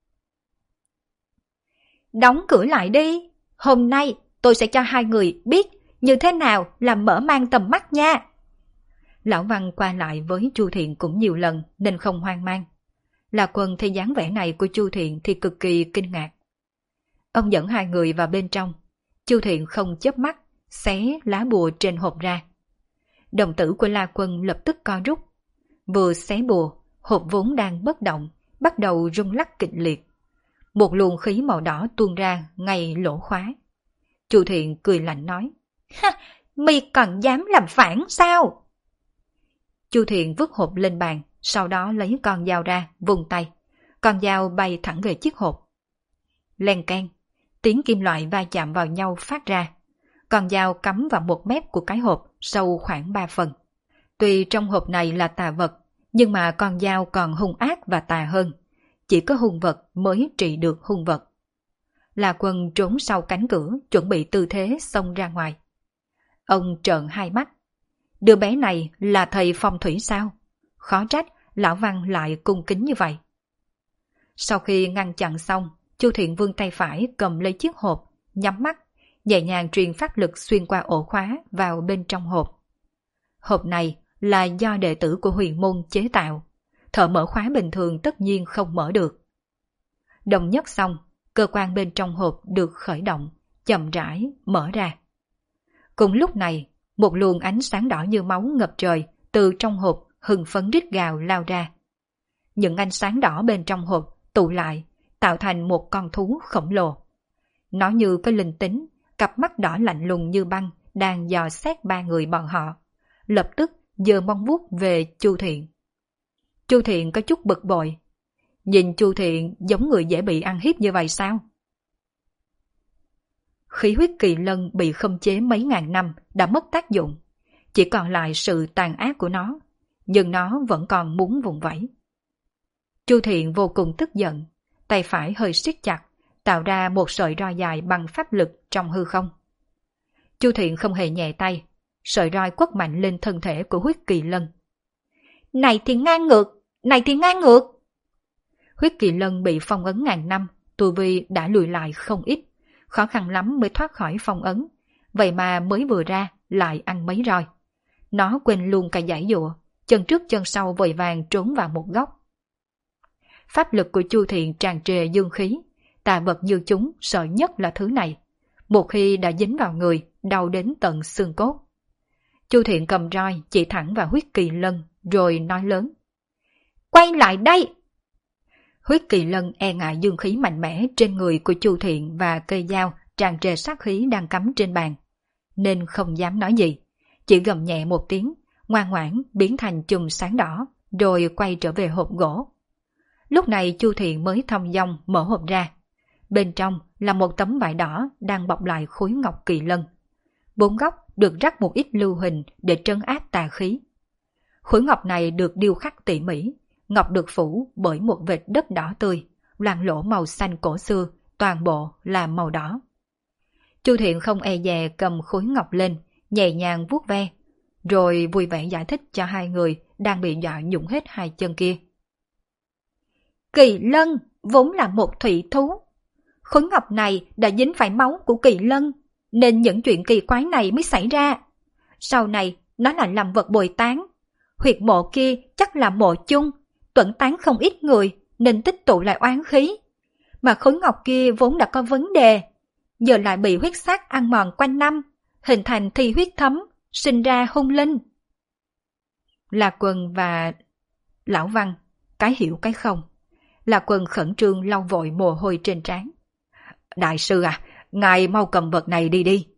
Đóng cửa lại đi, hôm nay tôi sẽ cho hai người biết như thế nào là mở mang tầm mắt nha. Lão Văn qua lại với Chu Thiện cũng nhiều lần nên không hoang mang. Lạc Quân thấy dáng vẻ này của Chu Thiện thì cực kỳ kinh ngạc. Ông dẫn hai người vào bên trong. Chu Thiện không chớp mắt, xé lá bùa trên hộp ra. Đồng tử của La Quân lập tức co rút. Vừa xé bùa, hộp vốn đang bất động, bắt đầu rung lắc kịch liệt. Một luồng khí màu đỏ tuôn ra ngay lỗ khóa. Chu Thiện cười lạnh nói. Ha, mi còn dám làm phản sao? Chu Thiện vứt hộp lên bàn, sau đó lấy con dao ra, vùng tay. Con dao bay thẳng về chiếc hộp. Len keng, tiếng kim loại va chạm vào nhau phát ra. Con dao cắm vào một mép của cái hộp, sâu khoảng 3 phần. Tuy trong hộp này là tà vật, nhưng mà con dao còn hung ác và tà hơn. Chỉ có hung vật mới trị được hung vật. La Quân trốn sau cánh cửa, chuẩn bị tư thế xông ra ngoài. Ông trợn hai mắt. Đứa bé này là thầy phong thủy sao? Khó trách Lão Văn lại cung kính như vậy. Sau khi ngăn chặn xong, Chu Thiện vươn tay phải cầm lấy chiếc hộp, nhắm mắt, nhẹ nhàng truyền pháp lực xuyên qua ổ khóa vào bên trong hộp. Hộp này là do đệ tử của huyền môn chế tạo. Thợ mở khóa bình thường tất nhiên không mở được. Đồng nhất xong, cơ quan bên trong hộp được khởi động, chậm rãi mở ra. Cùng lúc này, một luồng ánh sáng đỏ như máu ngập trời từ trong hộp hừng phấn rít gào lao ra. Những ánh sáng đỏ bên trong hộp tụ lại, tạo thành một con thú khổng lồ. Nó như cái linh tính, cặp mắt đỏ lạnh lùng như băng đang dò xét ba người bọn họ. Lập tức giơ móng vuốt về Chu Thiện. Chu Thiện có chút bực bội. Nhìn Chu Thiện giống người dễ bị ăn hiếp như vậy sao? Khí huyết kỳ lân bị khống chế mấy ngàn năm đã mất tác dụng. Chỉ còn lại sự tàn ác của nó, nhưng nó vẫn còn muốn vùng vẫy. Chu Thiện vô cùng tức giận, tay phải hơi siết chặt, tạo ra một sợi roi dài bằng pháp lực trong hư không. Chu Thiện không hề nhẹ tay, sợi roi quất mạnh lên thân thể của huyết kỳ lân. Này thì ngang ngược, này thì ngang ngược! Huyết kỳ lân bị phong ấn ngàn năm, tu vi đã lùi lại không ít, khó khăn lắm mới thoát khỏi phong ấn, vậy mà mới vừa ra lại ăn mấy roi. Nó quên luôn cả giãy giụa, chân trước chân sau vội vàng trốn vào một góc. Pháp lực của Chu Thiện tràn trề dương khí, tà vật như chúng sợ nhất là thứ này. Một khi đã dính vào người, đau đến tận xương cốt. Chu Thiện cầm roi chỉ thẳng vào huyết kỳ lân, rồi nói lớn. Quay lại đây! Huyết kỳ lân e ngại dương khí mạnh mẽ trên người của Chu Thiện và cây dao tràn trề sát khí đang cắm trên bàn, nên không dám nói gì, chỉ gầm nhẹ một tiếng, ngoan ngoãn biến thành chùm sáng đỏ, rồi quay trở về hộp gỗ. Lúc này Chu Thiện mới thong dong mở hộp ra. Bên trong là một tấm vải đỏ đang bọc lại khối ngọc kỳ lân. 4 góc được rắc một ít lưu huỳnh để trấn áp tà khí. Khối ngọc này được điêu khắc tỉ mỉ, ngọc được phủ bởi một vệt đất đỏ tươi, loang lỗ màu xanh cổ xưa, toàn bộ là màu đỏ. Chu Thiện không e dè cầm khối ngọc lên, nhẹ nhàng vuốt ve, rồi vui vẻ giải thích cho hai người đang bị dọa nhũng hết hai chân kia. Kỳ lân vốn là một thủy thú. Khối ngọc này đã dính phải máu của kỳ lân, nên những chuyện kỳ quái này mới xảy ra. Sau này nó là làm vật bồi tán. Huyệt mộ kia chắc là mộ chung, tuẫn tán không ít người nên tích tụ lại oán khí. Mà khối ngọc kia vốn đã có vấn đề, giờ lại bị huyết sát ăn mòn quanh năm, hình thành thi huyết thấm, sinh ra hung linh. Lạc Quân và Lão Văn cái hiểu cái không. Lạc Quân khẩn trương lau vội mồ hôi trên trán. Đại sư à, ngài mau cầm vật này đi đi.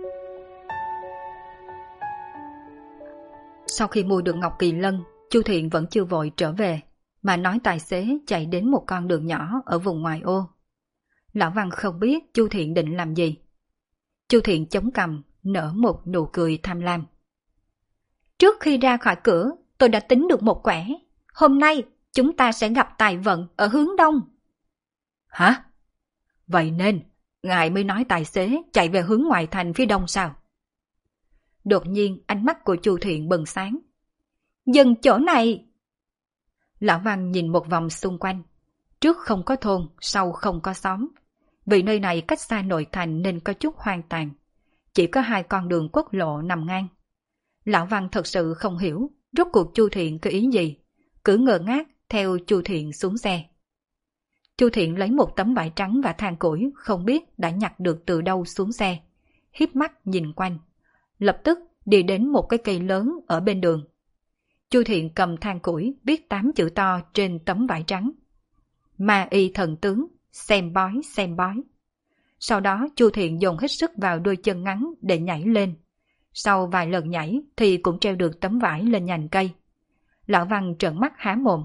Sau khi mua được ngọc kỳ lân, Chu Thiện vẫn chưa vội trở về, mà nói tài xế chạy đến một con đường nhỏ ở vùng ngoài ô. Lão Văn không biết Chu Thiện định làm gì. Chu Thiện chống cằm, nở một nụ cười tham lam. Trước khi ra khỏi cửa, tôi đã tính được một quẻ. Hôm nay chúng ta sẽ gặp tài vận ở hướng đông. Hả? Vậy nên, ngài mới nói tài xế chạy về hướng ngoại thành phía đông sao? Đột nhiên ánh mắt của Chu Thiện bừng sáng. Dừng chỗ này! Lão Văn nhìn một vòng xung quanh. Trước không có thôn, sau không có xóm. Vì nơi này cách xa nội thành nên có chút hoang tàn. Chỉ có 2 con đường quốc lộ nằm ngang. Lão Văn thật sự không hiểu rốt cuộc Chu Thiện có ý gì, cứ ngơ ngác theo Chu Thiện xuống xe. Chu Thiện lấy một tấm vải trắng và than củi không biết đã nhặt được từ đâu xuống xe, híp mắt nhìn quanh, lập tức đi đến một cái cây lớn ở bên đường. Chu Thiện cầm than củi viết 8 chữ to trên tấm vải trắng. Ma y thần tướng, xem bói xem bói. Sau đó Chu Thiện dồn hết sức vào đôi chân ngắn để nhảy lên. Sau vài lần nhảy thì cũng treo được tấm vải lên nhành cây. Lão Văn trợn mắt há mồm.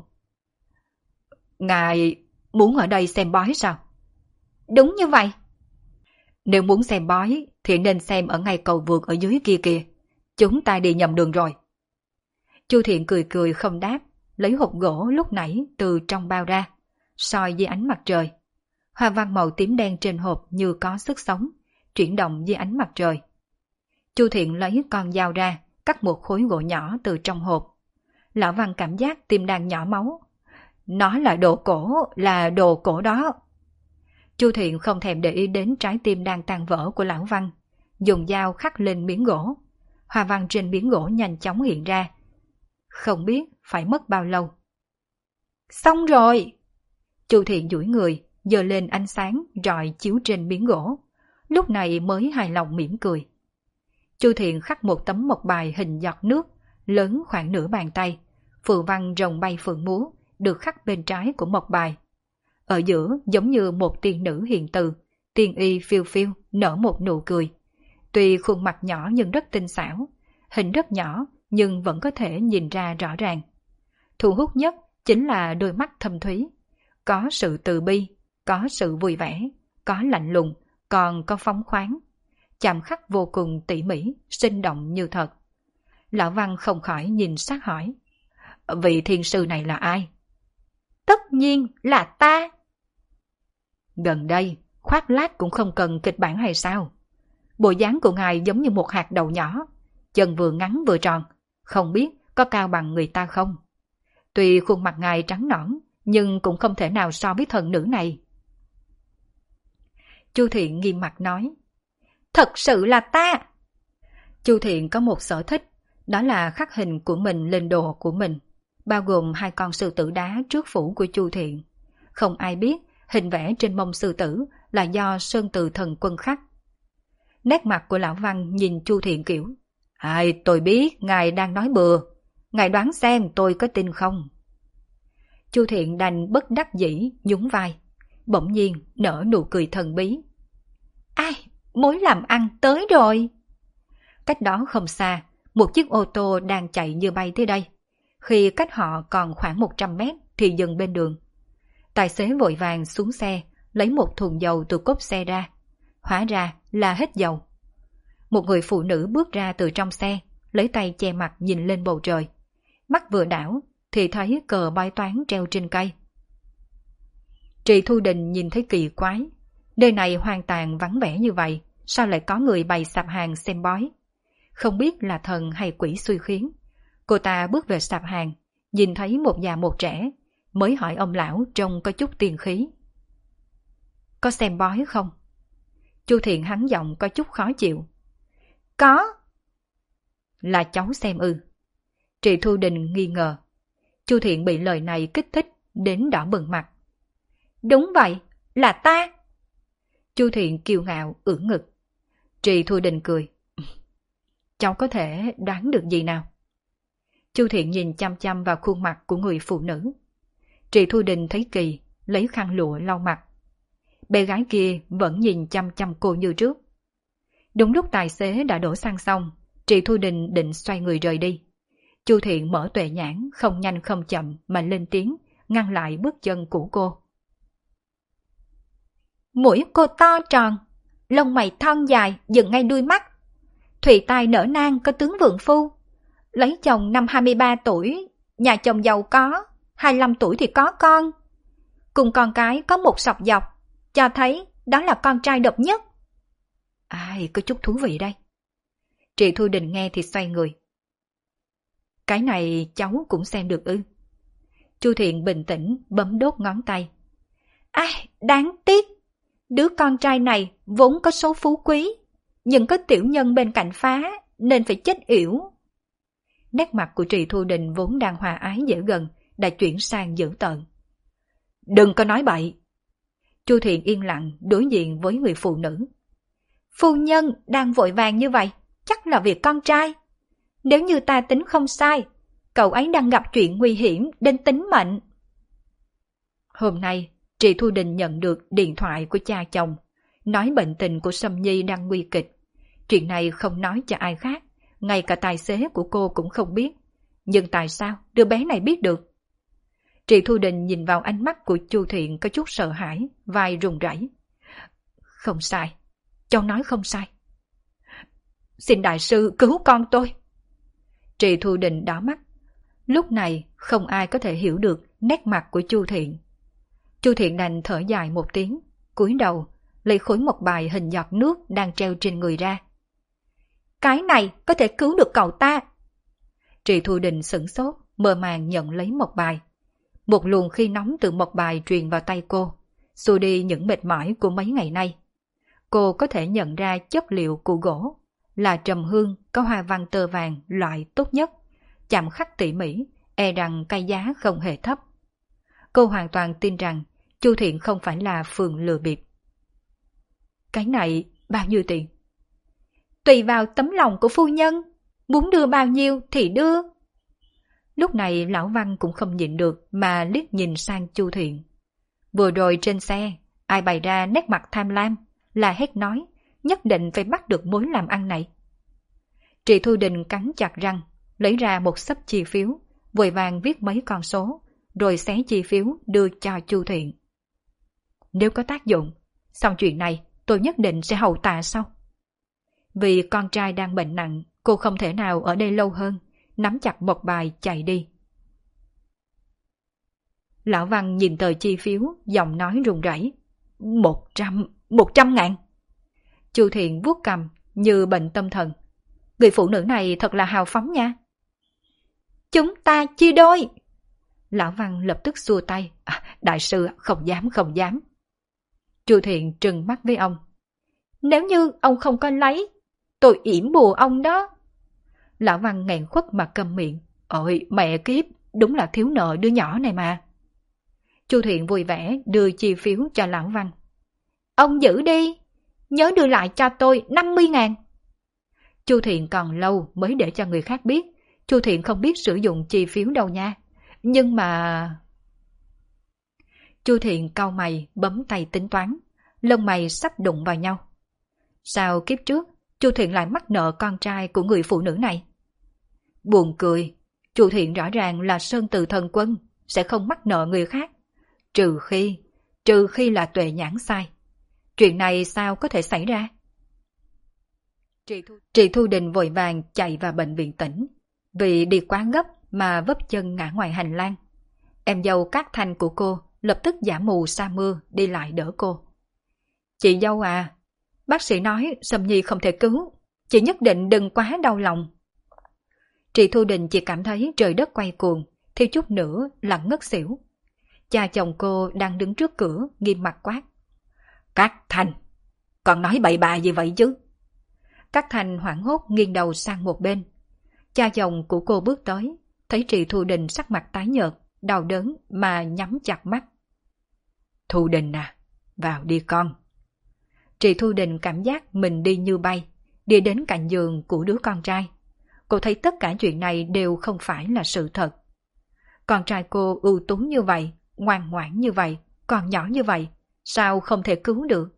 Ngài muốn ở đây xem bói sao? Đúng như vậy. Nếu muốn xem bói thì nên xem ở ngay cầu vượt ở dưới kia kìa. Chúng ta đi nhầm đường rồi. Chu Thiện cười cười không đáp, lấy hộp gỗ lúc nãy từ trong bao ra, soi dưới ánh mặt trời. Hoa văn màu tím đen trên hộp như có sức sống, chuyển động dưới ánh mặt trời. Chu Thiện lấy con dao ra, cắt một khối gỗ nhỏ từ trong hộp. Lão Văn cảm giác tim đang nhỏ máu. Nó là đồ cổ đó. Chu Thiện không thèm để ý đến trái tim đang tan vỡ của Lão Văn, dùng dao khắc lên miếng gỗ. Hoa văn trên miếng gỗ nhanh chóng hiện ra. Không biết phải mất bao lâu. Xong rồi! Chu Thiện duỗi người, giơ lên ánh sáng rọi chiếu trên miếng gỗ. Lúc này mới hài lòng mỉm cười. Chu Thiện khắc một tấm mộc bài hình giọt nước, lớn khoảng nửa bàn tay, phù văn rồng bay phượng múa, được khắc bên trái của mộc bài. Ở giữa giống như một tiên nữ hiền từ, tiên y phiêu phiêu, nở một nụ cười. Tuy khuôn mặt nhỏ nhưng rất tinh xảo, hình rất nhỏ nhưng vẫn có thể nhìn ra rõ ràng. Thu hút nhất chính là đôi mắt thâm thúy, có sự từ bi, có sự vui vẻ, có lạnh lùng, còn có phóng khoáng. Chạm khắc vô cùng tỉ mỉ, sinh động như thật. Lão Văn không khỏi nhìn sát hỏi. Vị thiên sư này là ai? Tất nhiên là ta. Gần đây, khoác lác cũng không cần kịch bản hay sao? Bộ dáng của ngài giống như một hạt đậu nhỏ, chân vừa ngắn vừa tròn, không biết có cao bằng người ta không? Tuy khuôn mặt ngài trắng nõn, nhưng cũng không thể nào so với thần nữ này. Chu Thiện nghiêm mặt nói. Thật sự là ta! Chu Thiện có một sở thích, đó là khắc hình của mình lên đồ của mình, bao gồm 2 con sư tử đá trước phủ của Chu Thiện. Không ai biết hình vẽ trên mông sư tử là do Sơn Từ Thần Quân khắc. Nét mặt của Lão Văn nhìn Chu Thiện kiểu. Tôi biết ngài đang nói bừa. ngài đoán xem tôi có tin không? Chu Thiện đành bất đắc dĩ nhún vai, bỗng nhiên nở nụ cười thần bí. Ai, mối làm ăn tới rồi. Cách đó không xa, một chiếc ô tô đang chạy như bay tới đây. Khi cách họ còn khoảng 100 mét thì dừng bên đường. Tài xế vội vàng xuống xe, lấy một thùng dầu từ cốp xe ra. Hóa ra là hết dầu. Một người phụ nữ bước ra từ trong xe, lấy tay che mặt nhìn lên bầu trời. Mắt vừa đảo thì thấy cờ bói toán treo trên cây. Trì Thu Đình nhìn thấy kỳ quái. Nơi này hoàn toàn vắng vẻ như vậy, sao lại có người bày sạp hàng xem bói? Không biết là thần hay quỷ xui khiến. Cô ta bước về sạp hàng, nhìn thấy một già một trẻ, mới hỏi ông lão trông có chút tiền khí. Có xem bói không? Chu Thiện hắn giọng có chút khó chịu. Có. Là cháu xem ư? Trì Thu Đình nghi ngờ. Chu Thiện bị lời này kích thích đến đỏ bừng mặt. Đúng vậy, là ta. Chu Thiện kiêu ngạo ưỡn ngực. Trì Thu Đình cười. Cháu có thể đoán được gì nào? Chu Thiện nhìn chăm chăm vào khuôn mặt của người phụ nữ. Trì Thu Đình thấy kỳ, lấy khăn lụa lau mặt. Bé gái kia vẫn nhìn chăm chăm cô như trước. Đúng lúc tài xế đã đổ xăng xong, Trì Thu Đình định xoay người rời đi. Chu Thiện mở tuệ nhãn, không nhanh không chậm mà lên tiếng, ngăn lại bước chân của cô. Mũi cô to tròn, lông mày thon dài dựng ngay đuôi mắt. Thùy tai nở nang có tướng vượng phu. Lấy chồng năm 23 tuổi, nhà chồng giàu có, 25 tuổi thì có con. Cùng con cái có một sọc dọc, cho thấy đó là con trai độc nhất. Ai, có chút thú vị đây. Trì Thu Đình nghe thì xoay người. Cái này cháu cũng xem được ư? Chu Thiện bình tĩnh bấm đốt ngón tay. Ai, đáng tiếc. Đứa con trai này vốn có số phú quý, nhưng có tiểu nhân bên cạnh phá nên phải chết yểu. Nét mặt của Trì Thu Đình vốn đang hòa ái dễ gần đã chuyển sang dữ tợn. Đừng có nói bậy. Chu Thiện yên lặng đối diện với người phụ nữ. Phu nhân đang vội vàng như vậy, chắc là việc con trai. Nếu như ta tính không sai, cậu ấy đang gặp chuyện nguy hiểm đến tính mệnh. Hôm nay, Trì Thu Đình nhận được điện thoại của cha chồng, nói bệnh tình của Sâm Nhi đang nguy kịch. Chuyện này không nói cho ai khác, ngay cả tài xế của cô cũng không biết. Nhưng tại sao đứa bé này biết được? Trì Thu Đình nhìn vào ánh mắt của Chu Thiện có chút sợ hãi, vai run rẩy. Không sai, cháu nói không sai. Xin đại sư cứu con tôi. Trì Thu Đình đỏ mắt. Lúc này không ai có thể hiểu được nét mặt của Chu Thiện. Chu Thiện đành thở dài một tiếng, cúi đầu, lấy khối mộc bài hình giọt nước đang treo trên người ra. Cái này có thể cứu được cậu ta. Trì Thu Đình sửng sốt, mơ màng nhận lấy mộc bài. Một luồng khí nóng từ mộc bài truyền vào tay cô, xua đi những mệt mỏi của mấy ngày nay. Cô có thể nhận ra chất liệu của gỗ là trầm hương có hoa văn tơ vàng loại tốt nhất, chạm khắc tỉ mỉ, e rằng cái giá không hề thấp. Cô hoàn toàn tin rằng Chu Thiện không phải là phường lừa bịp. Cái này bao nhiêu tiền? Tùy vào tấm lòng của phu nhân, muốn đưa bao nhiêu thì đưa. Lúc này Lão Văn cũng không nhịn được mà liếc nhìn sang Chu Thiện. Vừa rồi trên xe, ai bày ra nét mặt tham lam, là hét nói, nhất định phải bắt được mối làm ăn này. Trì Thu Đình cắn chặt răng, lấy ra một xấp chi phiếu, vội vàng viết mấy con số, rồi xé chi phiếu đưa cho Chu Thiện. Nếu có tác dụng, xong chuyện này tôi nhất định sẽ hậu tạ sau. Vì con trai đang bệnh nặng, cô không thể nào ở đây lâu hơn, nắm chặt một bài chạy đi. Lão Văn nhìn tờ chi phiếu, giọng nói run rẩy. 100 ngàn. Chu Thiện vuốt cằm như bệnh tâm thần. Người phụ nữ này thật là hào phóng nha. Chúng ta chia đôi. Lão Văn lập tức xua tay. Đại sư không dám. Chu Thiện trừng mắt với ông. Nếu như ông không có lấy, tôi yểm bùa ông đó. Lão Văn nghẹn khuất mà câm miệng. Ôi mẹ kiếp, đúng là thiếu nợ đứa nhỏ này mà. Chu Thiện vui vẻ đưa chi phiếu cho Lão Văn. Ông giữ đi, nhớ đưa lại cho tôi 50 ngàn. Chu Thiện còn lâu mới để cho người khác biết, Chu Thiện không biết sử dụng chi phiếu đâu nha. Nhưng mà... Chu Thiện cau mày bấm tay tính toán, lông mày sắp đụng vào nhau. Sao kiếp trước Chu Thiện lại mắc nợ con trai của người phụ nữ này? Buồn cười, Chu Thiện rõ ràng là Sơn Từ Thần Quân, sẽ không mắc nợ người khác. Trừ khi là tuệ nhãn sai. Chuyện này sao có thể xảy ra? Trị Thu Đình vội vàng chạy vào bệnh viện tỉnh, vì đi quá gấp mà vấp chân ngã ngoài hành lang. Em dâu Cát Thanh của cô lập tức giả mù sa mưa đi lại đỡ cô. Chị dâu à, bác sĩ nói Sâm Nhi không thể cứu, chị nhất định đừng quá đau lòng. Trị Thu Đình chỉ cảm thấy trời đất quay cuồng, thiếu chút nữa là ngất xỉu. Cha chồng cô đang đứng trước cửa nghiêm mặt quát. Cát Thanh, còn nói bậy bạ gì vậy chứ? Cát Thanh hoảng hốt nghiêng đầu sang một bên. Cha chồng của cô bước tới, thấy Trị Thu Đình sắc mặt tái nhợt, đau đớn mà nhắm chặt mắt. Thu Đình à, vào đi con. Trị Thu Đình cảm giác mình đi như bay, đi đến cạnh giường của đứa con trai. Cô thấy tất cả chuyện này đều không phải là sự thật. Con trai cô ưu tú như vậy, ngoan ngoãn như vậy, còn nhỏ như vậy, sao không thể cứu được?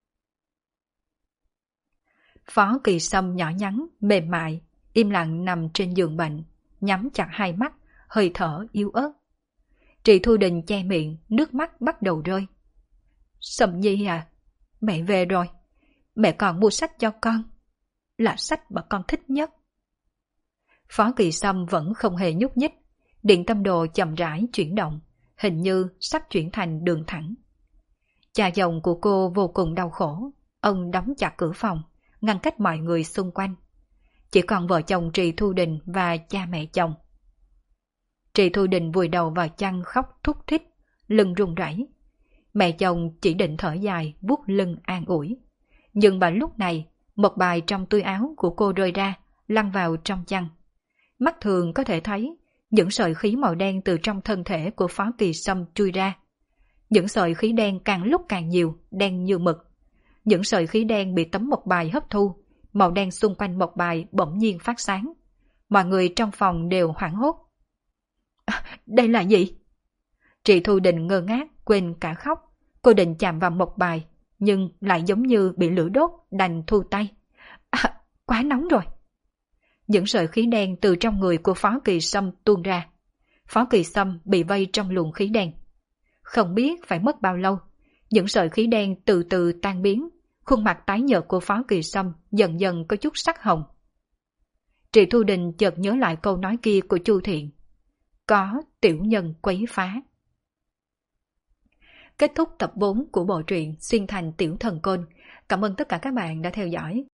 Phó Kỳ Sâm nhỏ nhắn, mềm mại, im lặng nằm trên giường bệnh, nhắm chặt hai mắt, hơi thở yếu ớt. Trị Thu Đình che miệng, nước mắt bắt đầu rơi. Sâm Nhi à, mẹ về rồi, mẹ còn mua sách cho con, là sách mà con thích nhất. Phó Kỳ Sâm vẫn không hề nhúc nhích, điện tâm đồ chậm rãi chuyển động, hình như sắp chuyển thành đường thẳng. Cha chồng của cô vô cùng đau khổ, ông đóng chặt cửa phòng, ngăn cách mọi người xung quanh. Chỉ còn vợ chồng Trị Thu Đình và cha mẹ chồng. Trị Thu Đình vùi đầu vào chăn khóc thút thít, lưng run rẩy. Mẹ chồng chỉ định thở dài vuốt lưng an ủi. Nhưng vào lúc này, một bài trong túi áo của cô rơi ra, lăn vào trong chăn. Mắt thường có thể thấy những sợi khí màu đen từ trong thân thể của Phó Kỳ Sâm chui ra. Những sợi khí đen càng lúc càng nhiều, đen như mực. Những sợi khí đen bị tấm một bài hấp thu, màu đen xung quanh một bài bỗng nhiên phát sáng. Mọi người trong phòng đều hoảng hốt. Đây là gì? Trị Thu Đình ngơ ngác, quên cả khóc. Cô định chạm vào một bài, nhưng lại giống như bị lửa đốt, đành thu tay. Quá nóng rồi. Những sợi khí đen từ trong người của Phó Kỳ Sâm tuôn ra. Phó Kỳ Sâm bị vây trong luồng khí đen. Không biết phải mất bao lâu, những sợi khí đen từ từ tan biến, khuôn mặt tái nhợt của Phó Kỳ Sâm dần dần có chút sắc hồng. Trị Thu Đình chợt nhớ lại câu nói kia của Chu Thiện. Có tiểu nhân quấy phá. Kết thúc tập 4 của bộ truyện Xuyên Thành Tiểu Thần Côn. Cảm ơn tất cả các bạn đã theo dõi.